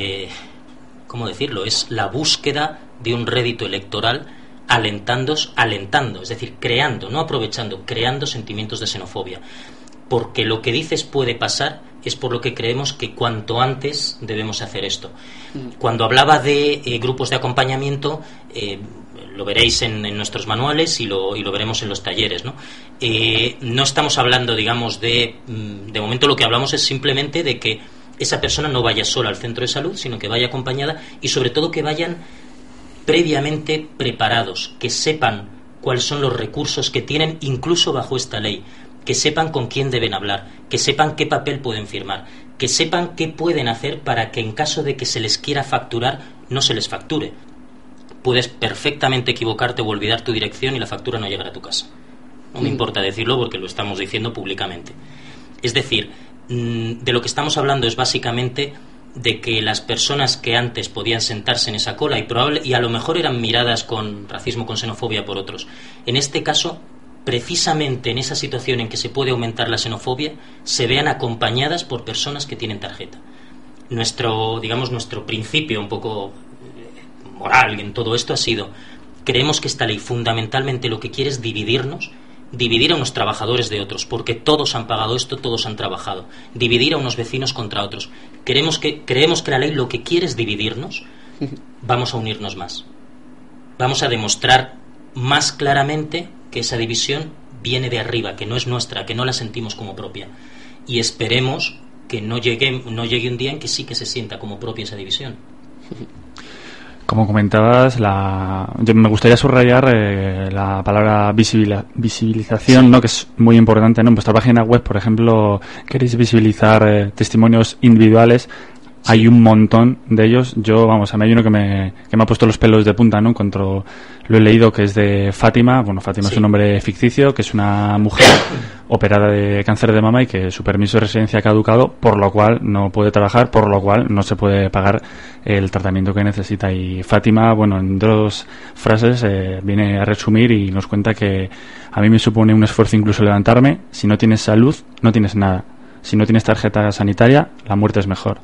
¿cómo decirlo? Es la búsqueda de un rédito electoral, alentando, es decir, creando, no aprovechando, creando sentimientos de xenofobia. Porque lo que dices puede pasar, es por lo que creemos que cuanto antes debemos hacer esto. Cuando hablaba de grupos de acompañamiento, lo veréis en nuestros manuales y lo veremos en los talleres, ¿no? No estamos hablando, digamos, de momento lo que hablamos es simplemente de que esa persona no vaya sola al centro de salud, sino que vaya acompañada, y sobre todo que vayan previamente preparados, que sepan cuáles son los recursos que tienen, incluso bajo esta ley, que sepan con quién deben hablar, que sepan qué papel pueden firmar, que sepan qué pueden hacer para que en caso de que se les quiera facturar, no se les facture. Puedes perfectamente equivocarte o olvidar tu dirección y la factura no llegará a tu casa. No me importa decirlo porque lo estamos diciendo públicamente. Es decir, de lo que estamos hablando es básicamente de que las personas que antes podían sentarse en esa cola y a lo mejor eran miradas con racismo, con xenofobia por otros, en este caso, precisamente en esa situación en que se puede aumentar la xenofobia, se vean acompañadas por personas que tienen tarjeta. Nuestro principio un poco moral en todo esto ha sido, creemos que esta ley fundamentalmente lo que quiere es dividir a unos trabajadores de otros, porque todos han pagado esto, todos han trabajado, dividir a unos vecinos contra otros. Creemos que la ley lo que quiere es dividirnos. Vamos a unirnos más, vamos a demostrar más claramente que esa división viene de arriba, que no es nuestra, que no la sentimos como propia, y esperemos que no llegue un día en que sí que se sienta como propia esa división. Como comentabas, me gustaría subrayar la palabra visibilización, ¿no? Que es muy importante, ¿no? En vuestra página web, por ejemplo, queréis visibilizar testimonios individuales. Hay un montón de ellos. A mí hay uno que me ha puesto los pelos de punta, ¿no? Lo he leído, que es de Fátima. Bueno, Fátima es un nombre ficticio, que es una mujer operada de cáncer de mama y que su permiso de residencia ha caducado, por lo cual no puede trabajar, por lo cual no se puede pagar el tratamiento que necesita. Y Fátima, en 2 frases viene a resumir y nos cuenta que a mí me supone un esfuerzo incluso levantarme. Si no tienes salud, no tienes nada. Si no tienes tarjeta sanitaria, la muerte es mejor.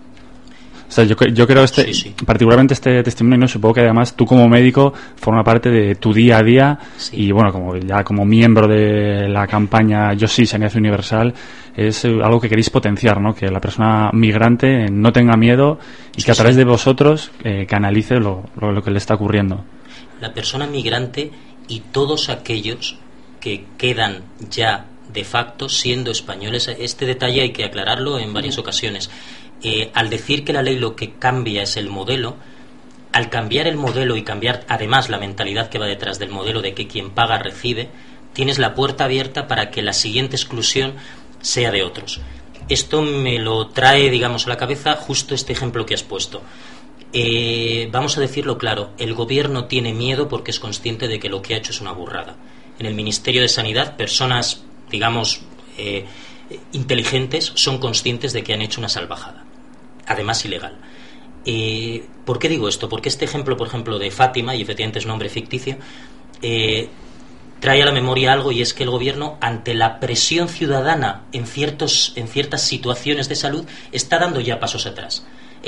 O sea, yo creo particularmente este testimonio, ¿no? Supongo que además tú como médico forma parte de tu día a día y como miembro de la campaña Yo sí, Sanidad Universal, es algo que queréis potenciar, ¿no? Que la persona migrante no tenga miedo y que a través de vosotros canalice lo que le está ocurriendo. La persona migrante y todos aquellos que quedan ya de facto siendo españoles, este detalle hay que aclararlo en varias ocasiones. Al decir que la ley lo que cambia es el modelo, al cambiar el modelo y cambiar además la mentalidad que va detrás del modelo de que quien paga recibe, tienes la puerta abierta para que la siguiente exclusión sea de otros. Esto me lo trae, a la cabeza justo este ejemplo que has puesto. Vamos a decirlo claro, el gobierno tiene miedo porque es consciente de que lo que ha hecho es una burrada. En el Ministerio de Sanidad, personas, inteligentes son conscientes de que han hecho una salvajada, además ilegal. ¿Por qué digo esto? Porque este ejemplo, por ejemplo, de Fátima, y efectivamente es nombre ficticio, trae a la memoria algo, y es que el gobierno, ante la presión ciudadana en ciertas situaciones de salud, está dando ya pasos atrás.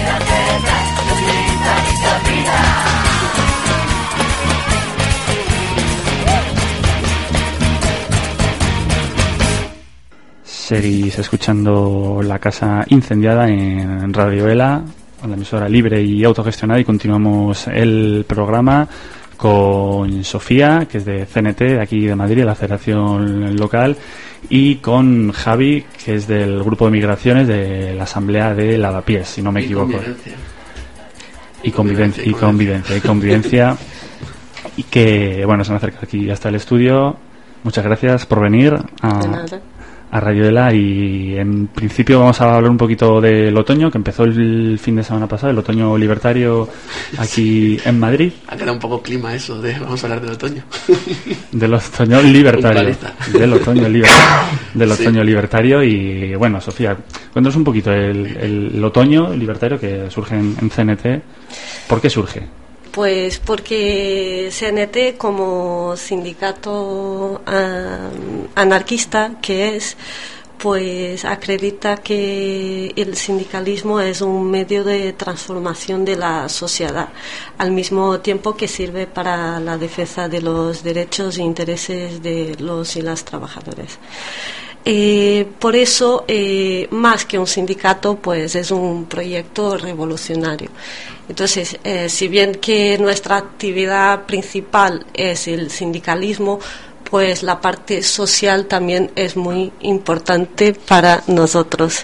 Seguís escuchando La Casa Incendiada en Radio ELA, la emisora libre y autogestionada, y continuamos el programa con Sofía, que es de CNT, de aquí de Madrid, de la Federación Local, y con Javi, que es del Grupo de Migraciones de la Asamblea de Lavapiés, si no me equivoco. Convivencia. Y que, bueno, se han acercado aquí hasta el estudio. Muchas gracias por venir a a Radio Ela, y en principio vamos a hablar un poquito del otoño, que empezó el fin de semana pasado, el otoño libertario aquí en Madrid. Ha quedado un poco clima eso de vamos a hablar del otoño. Del otoño libertario. Del otoño libertario. Y bueno, Sofía, cuéntanos un poquito el otoño libertario que surge en CNT. ¿Por qué surge? Pues porque CNT, como sindicato anarquista que es, pues acredita que el sindicalismo es un medio de transformación de la sociedad, al mismo tiempo que sirve para la defensa de los derechos e intereses de los y las trabajadores. Por eso, más que un sindicato, pues es un proyecto revolucionario. Entonces, si bien que nuestra actividad principal es el sindicalismo, pues la parte social también es muy importante para nosotros.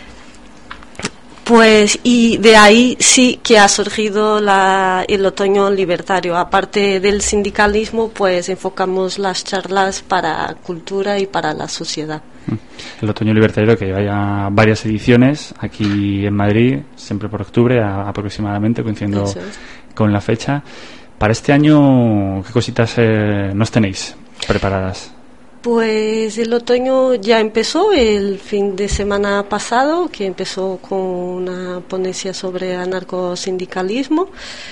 Pues, y de ahí sí que ha surgido el otoño libertario. Aparte del sindicalismo, pues enfocamos las charlas para cultura y para la sociedad. El otoño libertario, que lleva ya varias ediciones aquí en Madrid, siempre por octubre aproximadamente, coincidiendo con la fecha. Para este año, ¿qué cositas nos tenéis preparadas? Pues el otoño ya empezó el fin de semana pasado, que empezó con una ponencia sobre anarcosindicalismo.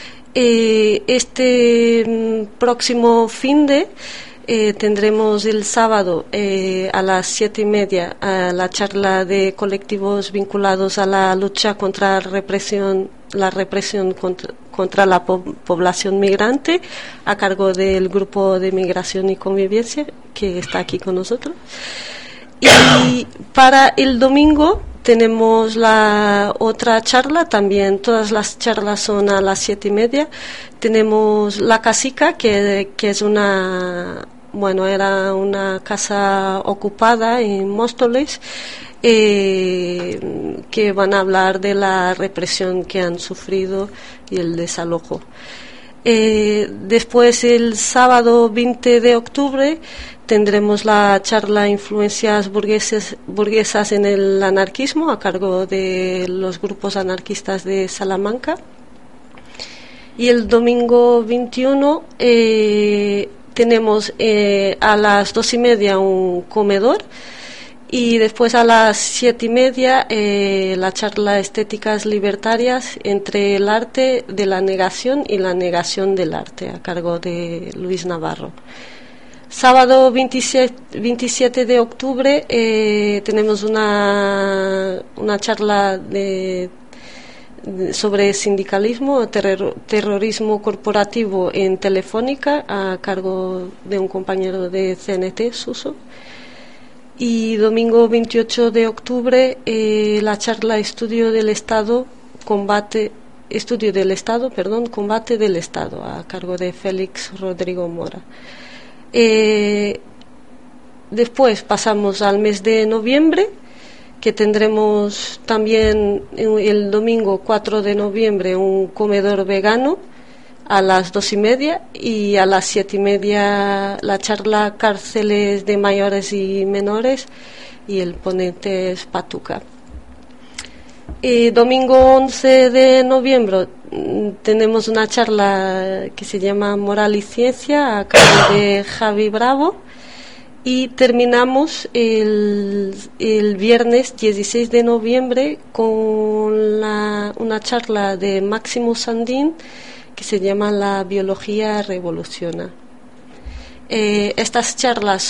Este próximo fin de tendremos el sábado a las 7:30 la charla de colectivos vinculados a la lucha contra la represión contra la población migrante, a cargo del Grupo de Migración y Convivencia, que está aquí con nosotros. Y para el domingo tenemos la otra charla, también todas las charlas son a las 7:30. Tenemos La Casica, que es era una casa ocupada en Móstoles, que van a hablar de la represión que han sufrido y el desalojo. Después, el sábado 20 de octubre, tendremos la charla Influencias burguesas en el anarquismo, a cargo de los grupos anarquistas de Salamanca. Y el domingo 21 tenemos a las 2:30 un comedor, y después a las 7:30 la charla Estéticas libertarias entre el arte de la negación y la negación del arte, a cargo de Luis Navarro. Sábado 27 de octubre tenemos una charla sobre sindicalismo, terrorismo corporativo en Telefónica, a cargo de un compañero de CNT, Suso. Y domingo 28 de octubre la charla Estudio del Estado, Combate del Estado, a cargo de Félix Rodrigo Mora. Después pasamos al mes de noviembre, que tendremos también el domingo 4 de noviembre un comedor vegano a las 2:30, y a las 7:30 la charla Cárceles de mayores y menores, y el ponente es Patuca. Domingo 11 de noviembre tenemos una charla que se llama Moral y Ciencia, a cargo de Javi Bravo. Y terminamos el viernes 16 de noviembre con una charla de Máximo Sandín, que se llama La biología revoluciona. Estas charlas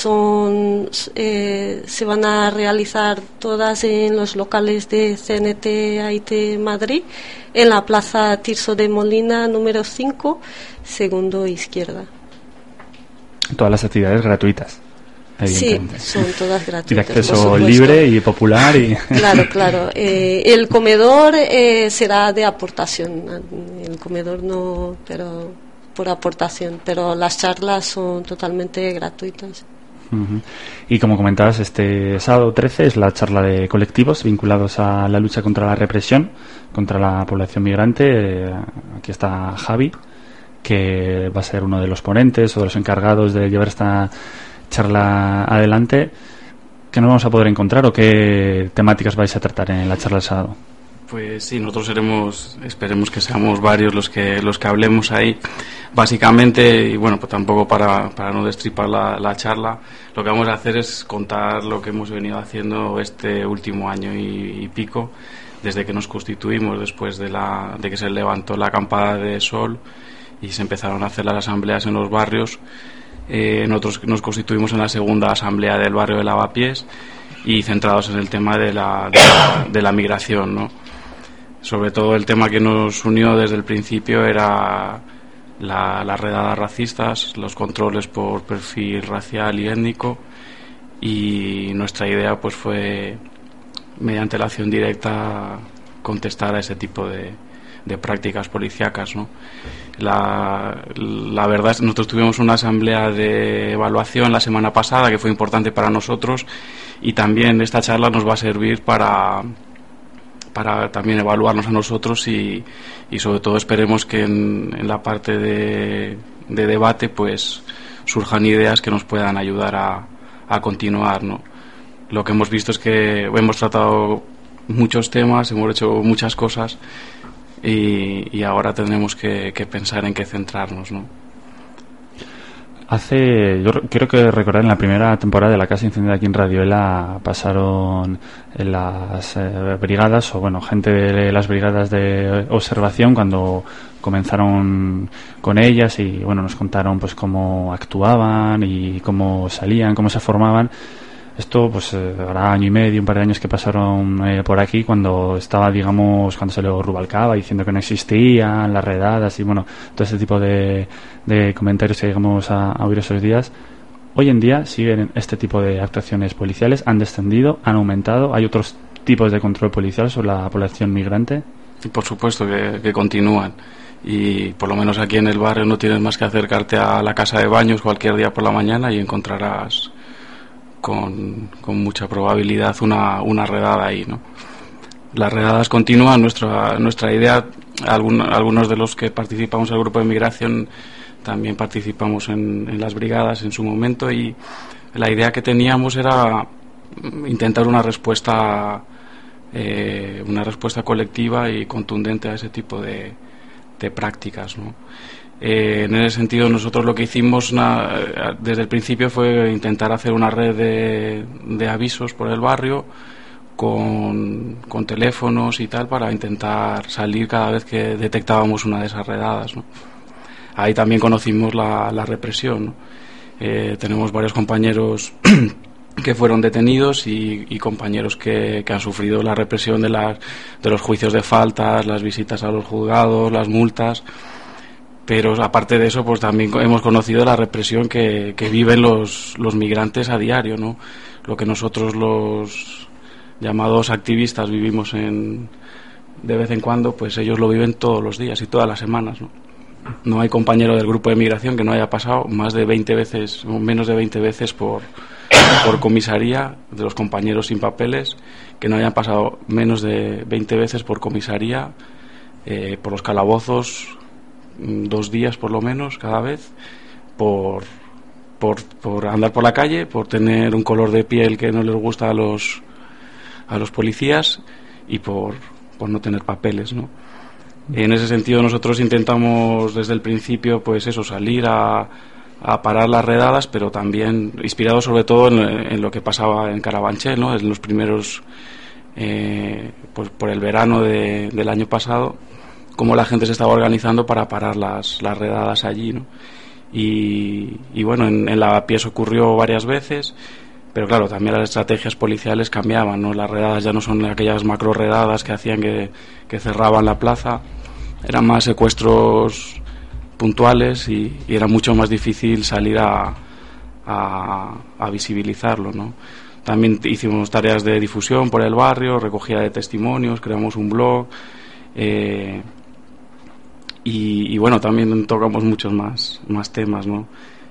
se van a realizar todas en los locales de CNT AIT Madrid, en la Plaza Tirso de Molina número 5, segundo izquierda. Todas las actividades gratuitas. Sí, son todas gratuitas. Y de acceso libre y popular. Claro. El comedor será de aportación. El comedor no, pero por aportación. Pero las charlas son totalmente gratuitas. Uh-huh. Y como comentabas, este sábado 13 es la charla de colectivos vinculados a la lucha contra la represión, contra la población migrante. Aquí está Javi, que va a ser uno de los ponentes o de los encargados de llevar esta charla adelante. ¿Qué nos vamos a poder encontrar o qué temáticas vais a tratar en la charla del sábado? Pues sí, nosotros esperemos que seamos varios los que hablemos ahí. Básicamente, y bueno, pues tampoco para no destripar la charla, lo que vamos a hacer es contar lo que hemos venido haciendo este último año y pico, desde que nos constituimos, después de que se levantó la acampada de sol y se empezaron a hacer las asambleas en los barrios. Nosotros nos constituimos en la segunda asamblea del barrio de Lavapiés y centrados en el tema de la migración, ¿no? Sobre todo el tema que nos unió desde el principio era las redadas racistas, los controles por perfil racial y étnico, y nuestra idea pues fue, mediante la acción directa, contestar a ese tipo de prácticas policíacas, ¿no? La verdad es que nosotros tuvimos una asamblea de evaluación la semana pasada que fue importante para nosotros, y también esta charla nos va a servir para también evaluarnos a nosotros y sobre todo esperemos que en la parte de debate pues surjan ideas que nos puedan ayudar a continuar, ¿no? Lo que hemos visto es que hemos tratado muchos temas, hemos hecho muchas cosas y ahora tenemos que pensar en qué centrarnos, ¿no? Yo creo que recordar en la primera temporada de La Casa Incendiada aquí en Radioela pasaron en las brigadas, o bueno, gente de las brigadas de observación cuando comenzaron con ellas, y bueno, nos contaron pues cómo actuaban y cómo salían, cómo se formaban. Esto pues hará año y medio, un par de años que pasaron por aquí, cuando estaba, digamos, cuando salió Rubalcaba diciendo que no existían las redadas y bueno, todo ese tipo de comentarios que llegamos a oír esos días. Hoy en día siguen este tipo de actuaciones policiales, han descendido, han aumentado, hay otros tipos de control policial sobre la población migrante. Y por supuesto que continúan, y por lo menos aquí en el barrio no tienes más que acercarte a la casa de baños cualquier día por la mañana y encontrarás con mucha probabilidad una redada ahí, ¿no? Las redadas continúan. Nuestra idea, algunos de los que participamos en el grupo de migración también participamos en las brigadas en su momento, y la idea que teníamos era intentar una respuesta colectiva y contundente a ese tipo de prácticas, ¿no? En ese sentido, nosotros lo que hicimos desde el principio fue intentar hacer una red de avisos por el barrio con teléfonos y tal, para intentar salir cada vez que detectábamos una de esas redadas, ¿no? Ahí también conocimos la represión, ¿no? Tenemos varios compañeros que fueron detenidos y compañeros que han sufrido la represión de los juicios de faltas, las visitas a los juzgados, las multas. Pero aparte de eso, pues también hemos conocido la represión que viven los migrantes a diario, ¿no? Lo que nosotros, los llamados activistas, vivimos de vez en cuando, pues ellos lo viven todos los días y todas las semanas, ¿no? No hay compañero del grupo de migración que no haya pasado más de 20 veces o menos de 20 veces por comisaría, de los compañeros sin papeles, que no hayan pasado menos de 20 veces por comisaría, por los calabozos, 2 días por lo menos cada vez, por andar por la calle, por tener un color de piel que no les gusta a los policías y por no tener papeles, ¿no? En ese sentido nosotros intentamos desde el principio pues eso, salir a parar las redadas, pero también inspirados sobre todo en lo que pasaba en Carabanchel, ¿no? En los primeros pues por el verano del año pasado, cómo la gente se estaba organizando para parar las redadas allí, ¿no? Y bueno, en Lavapiés ocurrió varias veces, pero claro, también las estrategias policiales cambiaban, ¿no? Las redadas ya no son aquellas macro redadas que hacían que cerraban la plaza, eran más secuestros puntuales y era mucho más difícil salir a visibilizarlo, ¿no? También hicimos tareas de difusión por el barrio, recogida de testimonios, creamos un blog, y bueno, también tocamos muchos más temas, ¿no?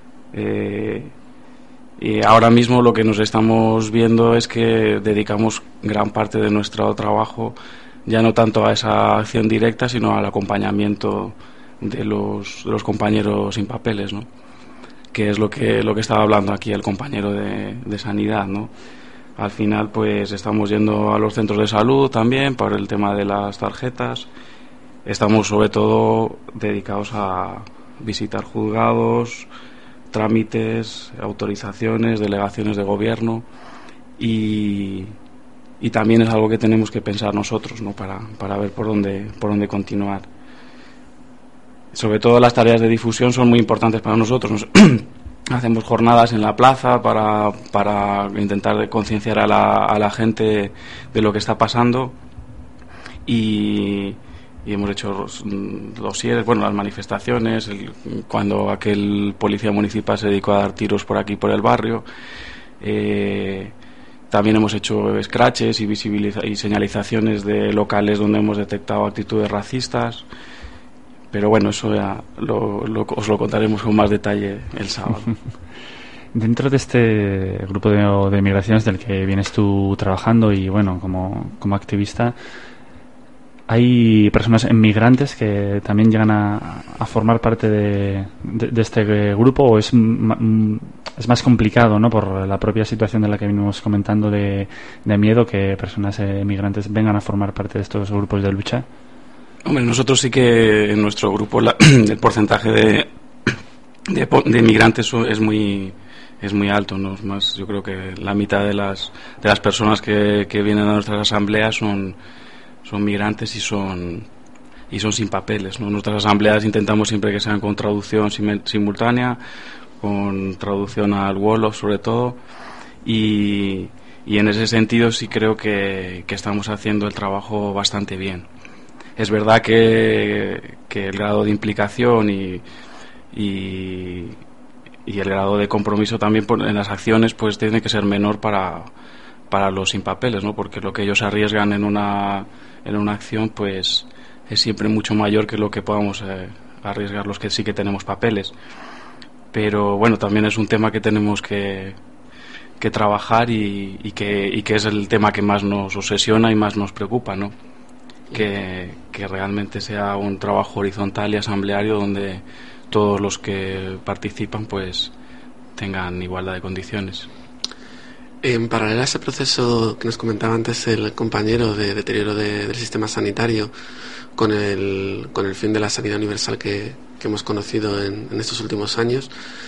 Y ahora mismo lo que nos estamos viendo es que dedicamos gran parte de nuestro trabajo ya no tanto a esa acción directa, sino al acompañamiento de los compañeros sin papeles, ¿no? Que es lo que estaba hablando aquí el compañero de Sanidad, ¿no? Al final pues estamos yendo a los centros de salud también por el tema de las tarjetas. Estamos sobre todo dedicados a visitar juzgados, trámites, autorizaciones, delegaciones de gobierno y también es algo que tenemos que pensar nosotros, ¿no? para ver por dónde continuar. Sobre todo las tareas de difusión son muy importantes para nosotros. Hacemos jornadas en la plaza para intentar concienciar a la gente de lo que está pasando y hemos hecho dosieres, las manifestaciones, cuando aquel policía municipal se dedicó a dar tiros por aquí por el barrio. También hemos hecho scratches y señalizaciones de locales donde hemos detectado actitudes racistas. Pero bueno, eso ya os lo contaremos con más detalle el sábado. Dentro de este grupo de migraciones del que vienes tú trabajando y como activista, ¿hay personas inmigrantes que también llegan a formar parte de este grupo o es más complicado, ¿no? Por la propia situación de la que venimos comentando de miedo que personas inmigrantes vengan a formar parte de estos grupos de lucha? Hombre, nosotros sí que en nuestro grupo el porcentaje de inmigrantes es muy alto, ¿no? Es más, yo creo que la mitad de las personas que vienen a nuestras asambleas son migrantes y son sin papeles, ¿no? Nuestras asambleas intentamos siempre que sean con traducción simultánea, con traducción al Wolof sobre todo, y en ese sentido sí creo que estamos haciendo el trabajo bastante bien. Es verdad que el grado de implicación y el grado de compromiso también en las acciones pues tiene que ser menor para los sin papeles, ¿no? Porque lo que ellos arriesgan en una acción pues es siempre mucho mayor que lo que podamos arriesgar los que sí que tenemos papeles. Pero bueno, también es un tema que tenemos que trabajar y que es el tema que más nos obsesiona y más nos preocupa, ¿no? Que realmente sea un trabajo horizontal y asambleario donde todos los que participan pues tengan igualdad de condiciones. En paralelo a ese proceso que nos comentaba antes el compañero de deterioro del sistema sanitario con el fin de la sanidad universal que hemos conocido en estos últimos años,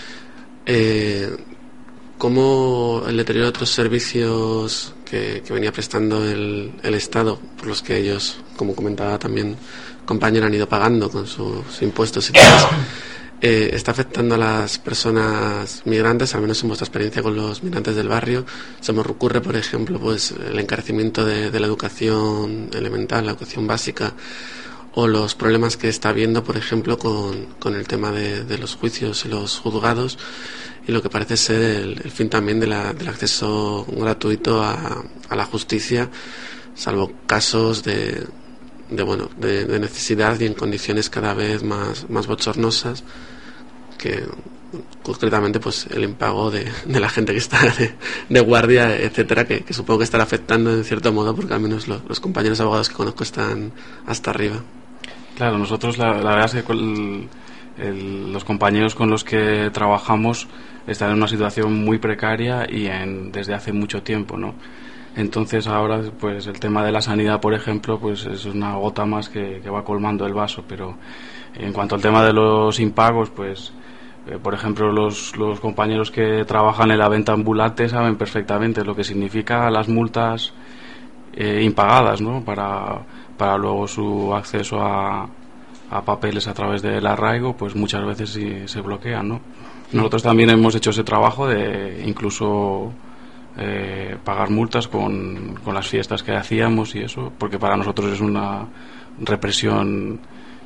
¿cómo el deterioro de otros servicios que venía prestando el Estado, por los que ellos, como comentaba también compañero, han ido pagando con sus impuestos y demás, está afectando a las personas migrantes, al menos en vuestra experiencia con los migrantes del barrio? Se me ocurre, por ejemplo, pues el encarecimiento de la educación elemental, la educación básica, o los problemas que está habiendo, por ejemplo, con el tema de los juicios y los juzgados, y lo que parece ser el fin también del acceso gratuito a la justicia, salvo casos de necesidad y en condiciones cada vez más bochornosas, que concretamente pues el impago de la gente que está de guardia, etcétera, que supongo que estará afectando en cierto modo, porque al menos los compañeros abogados que conozco están hasta arriba. Claro, nosotros la verdad es que los compañeros con los que trabajamos están en una situación muy precaria y desde hace mucho tiempo, ¿no? Entonces ahora pues el tema de la sanidad, por ejemplo, pues es una gota más que va colmando el vaso. Pero en cuanto al tema de los impagos, pues por ejemplo los compañeros que trabajan en la venta ambulante saben perfectamente lo que significa las multas impagadas, ¿no? Para luego su acceso a papeles a través del arraigo, pues muchas veces sí se bloquean, ¿no? Nosotros también hemos hecho ese trabajo de incluso pagar multas con las fiestas que hacíamos y eso, porque para nosotros es una represión,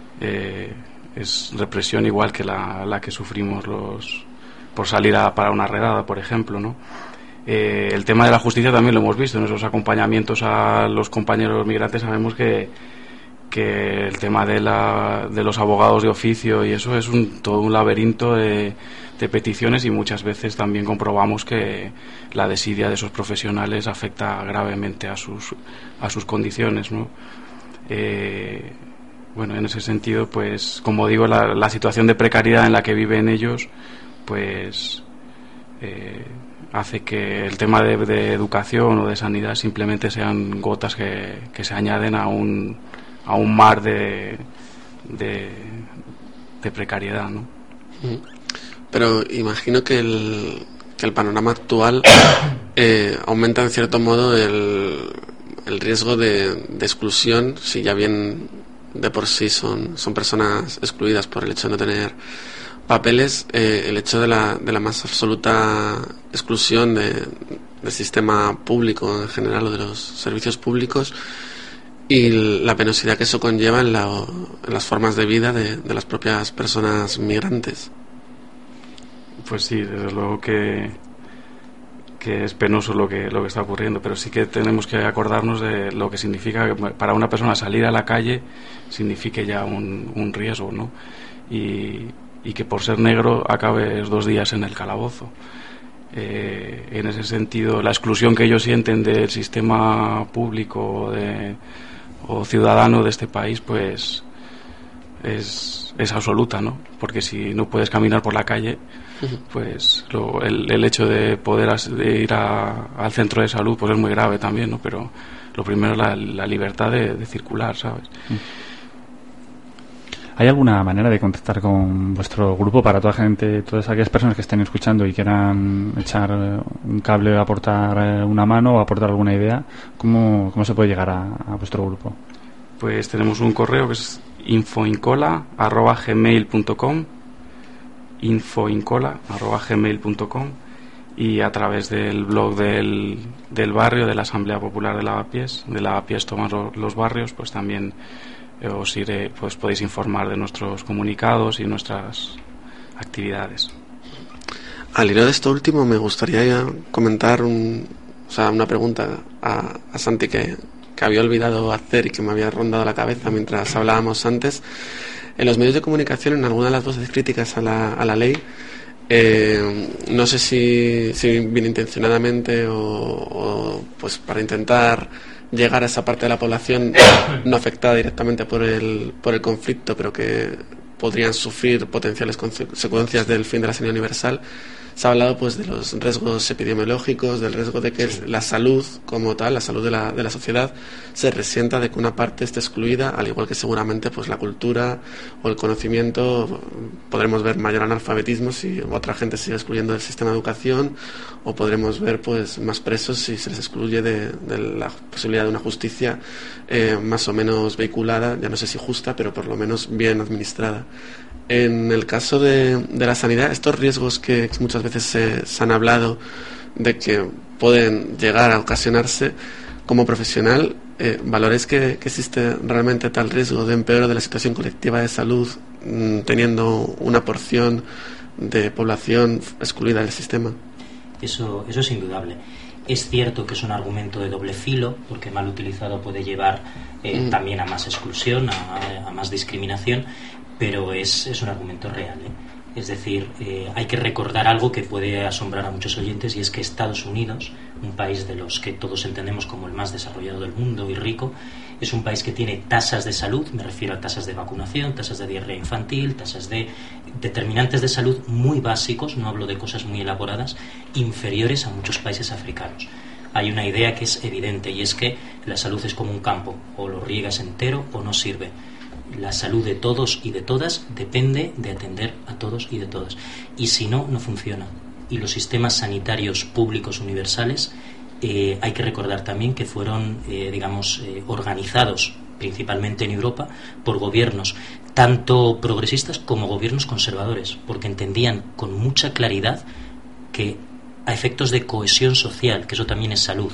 es represión igual que la que sufrimos por salir para una redada, por ejemplo, ¿no? El tema de la justicia también lo hemos visto en esos acompañamientos a los compañeros migrantes. Sabemos que el tema de los abogados de oficio y eso es todo un laberinto de peticiones, y muchas veces también comprobamos que la desidia de esos profesionales afecta gravemente a sus condiciones, ¿no? Bueno, en ese sentido, pues como digo, la situación de precariedad en la que viven ellos, pues hace que el tema de educación o de sanidad simplemente sean gotas que se añaden a un mar de precariedad, ¿no? Pero imagino que el panorama actual aumenta en cierto modo el riesgo de exclusión, si ya bien de por sí son personas excluidas por el hecho de no tener papeles, el hecho de la más absoluta exclusión del sistema público en general o de los servicios públicos y la penosidad que eso conlleva en las formas de vida de las propias personas migrantes. Pues sí, desde luego que es penoso lo que está ocurriendo, pero sí que tenemos que acordarnos de lo que significa que para una persona salir a la calle signifique ya un riesgo, ¿no? Y que por ser negro acabes 2 días en el calabozo. En ese sentido, la exclusión que ellos sienten del sistema público o ciudadano de este país, pues es absoluta, ¿no? Porque si no puedes caminar por la calle, pues el hecho de poder ir al centro de salud pues es muy grave también, ¿no? Pero lo primero es la libertad de circular, ¿sabes? ¿Hay alguna manera de contactar con vuestro grupo para todas aquellas personas que estén escuchando y quieran echar un cable, aportar una mano o aportar alguna idea? ¿Cómo se puede llegar a vuestro grupo? Pues tenemos un correo que es infoincola@gmail.com, infoincola@gmail.com, y a través del blog del barrio, de la Asamblea Popular de Lavapiés Tomás Los Barrios, pues también pues podéis informar de nuestros comunicados y nuestras actividades. Al hilo de esto último me gustaría comentar una pregunta a Santi que había olvidado hacer y que me había rondado la cabeza mientras hablábamos antes. En los medios de comunicación, en alguna de las voces críticas a la ley, no sé si bien intencionadamente o pues para intentar llegar a esa parte de la población no afectada directamente por el conflicto, pero que podrían sufrir potenciales consecuencias del fin de la sanidad universal, se ha hablado pues de los riesgos epidemiológicos, del riesgo de que la salud como tal, la salud de la sociedad, se resienta de que una parte esté excluida, al igual que seguramente pues la cultura o el conocimiento. Podremos ver mayor analfabetismo si otra gente sigue excluyendo del sistema de educación, o podremos ver pues más presos si se les excluye de la posibilidad de una justicia más o menos vehiculada, ya no sé si justa, pero por lo menos bien administrada. En el caso de la sanidad, estos riesgos que muchas veces se han hablado de que pueden llegar a ocasionarse, como profesional, ¿valoráis que existe realmente tal riesgo de empeoro de la situación colectiva de salud teniendo una porción de población excluida del sistema? Eso es indudable. Es cierto que es un argumento de doble filo, porque mal utilizado puede llevar también a más exclusión, a más discriminación, pero es un argumento real, ¿eh? Es decir, hay que recordar algo que puede asombrar a muchos oyentes, y es que Estados Unidos, un país de los que todos entendemos como el más desarrollado del mundo y rico, es un país que tiene tasas de salud, me refiero a tasas de vacunación, tasas de diarrea infantil, tasas de determinantes de salud muy básicos, no hablo de cosas muy elaboradas, inferiores a muchos países africanos. Hay una idea que es evidente, y es que la salud es como un campo, o lo riegas entero o no sirve. La salud de todos y de todas depende de atender a todos y de todas, y si no, no funciona. Y los sistemas sanitarios públicos universales, hay que recordar también que fueron organizados principalmente en Europa por gobiernos tanto progresistas como gobiernos conservadores, porque entendían con mucha claridad que a efectos de cohesión social, que eso también es salud,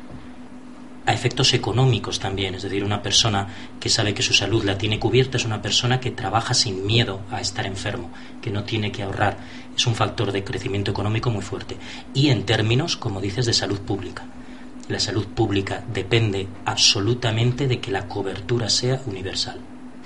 a efectos económicos también, es decir, una persona que sabe que su salud la tiene cubierta es una persona que trabaja sin miedo a estar enfermo, que no tiene que ahorrar. Es un factor de crecimiento económico muy fuerte. Y en términos, como dices, de salud pública. La salud pública depende absolutamente de que la cobertura sea universal.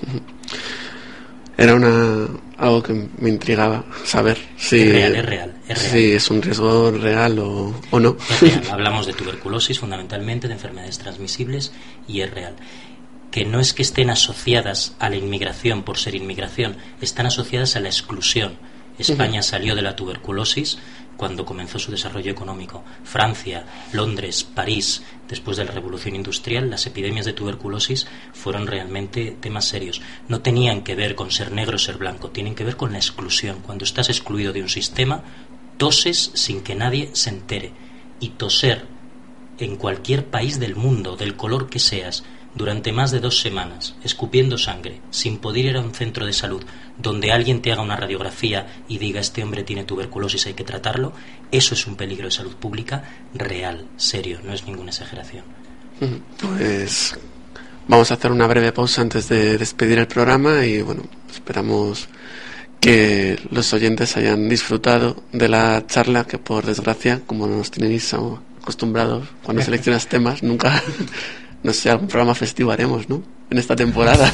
Era algo que me intrigaba saber si es real. Si es un riesgo real o no. Es real. Hablamos de tuberculosis fundamentalmente, de enfermedades transmisibles, y es real. Que no es que estén asociadas a la inmigración por ser inmigración, están asociadas a la exclusión. España salió de la tuberculosis cuando comenzó su desarrollo económico. Francia, Londres, París, después de la Revolución Industrial, las epidemias de tuberculosis fueron realmente temas serios. No tenían que ver con ser negro o ser blanco, tienen que ver con la exclusión. Cuando estás excluido de un sistema, toses sin que nadie se entere. Y toser en cualquier país del mundo, del color que seas, durante más de 2 semanas, escupiendo sangre, sin poder ir a un centro de salud donde alguien te haga una radiografía y diga este hombre tiene tuberculosis, hay que tratarlo, eso es un peligro de salud pública real, serio, no es ninguna exageración. Pues vamos a hacer una breve pausa antes de despedir el programa y bueno, esperamos que los oyentes hayan disfrutado de la charla, que por desgracia, como nos tenéis acostumbrados cuando seleccionas temas, nunca... No sé, algún programa festivo haremos, ¿no? En esta temporada.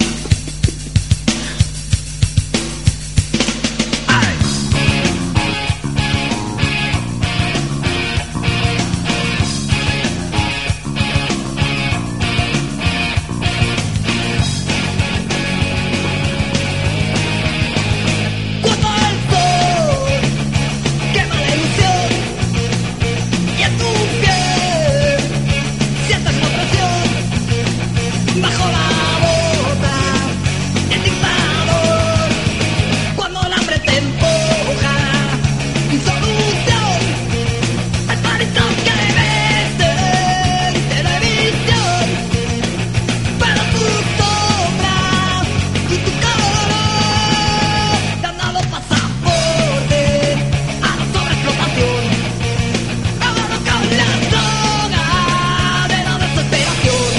Bajo la bota, el dictador, cuando el hambre te empuja, solución, al palito que ves en televisión, pero tu sombra y tu calor te han dado pasaporte a la sobreexplotación, ahora con la droga de la desesperación.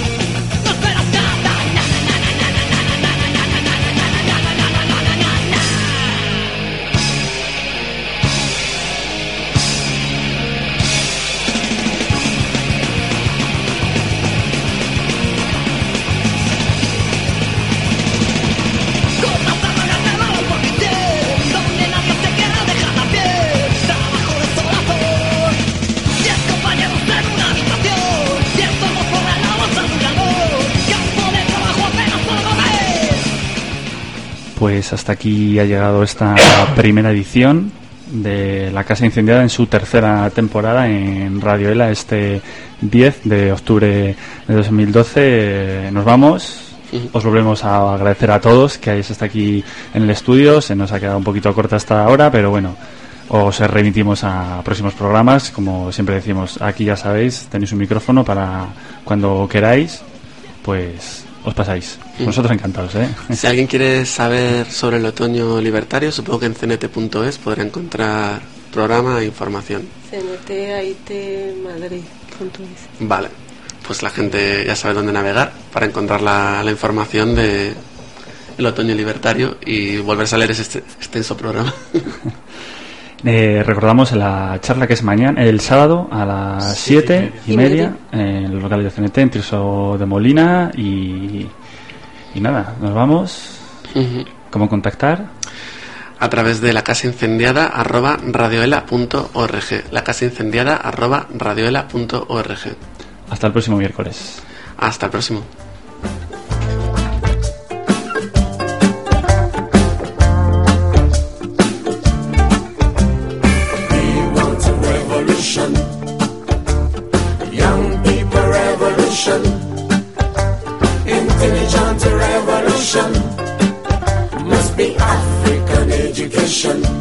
Pues hasta aquí ha llegado esta primera edición de La Casa Incendiada en su tercera temporada en Radio ELA, este 10 de octubre de 2012. Nos vamos. Os volvemos a agradecer a todos que hayáis hasta aquí en el estudio. Se nos ha quedado un poquito corta hasta ahora, pero bueno, os remitimos a próximos programas. Como siempre decimos, aquí ya sabéis, tenéis un micrófono para cuando queráis, pues os pasáis. Nosotros encantados, ¿eh? Si alguien quiere saber sobre el otoño libertario, supongo que en cnt.es podrá encontrar programa e información. cntaitmadrid.es. Vale, pues la gente ya sabe dónde navegar para encontrar la información de el otoño libertario y volverse a leer ese extenso programa. Recordamos la charla que es mañana, el sábado a las 7:30 en los locales de CNT, en Tirso de Molina. Y nada, nos vamos. ¿Cómo contactar? A través de lacasaincendiada@radioela.org. lacasaincendiada@radioela.org. Hasta el próximo miércoles. Hasta el próximo. Young people revolution, intelligent revolution, must be African education.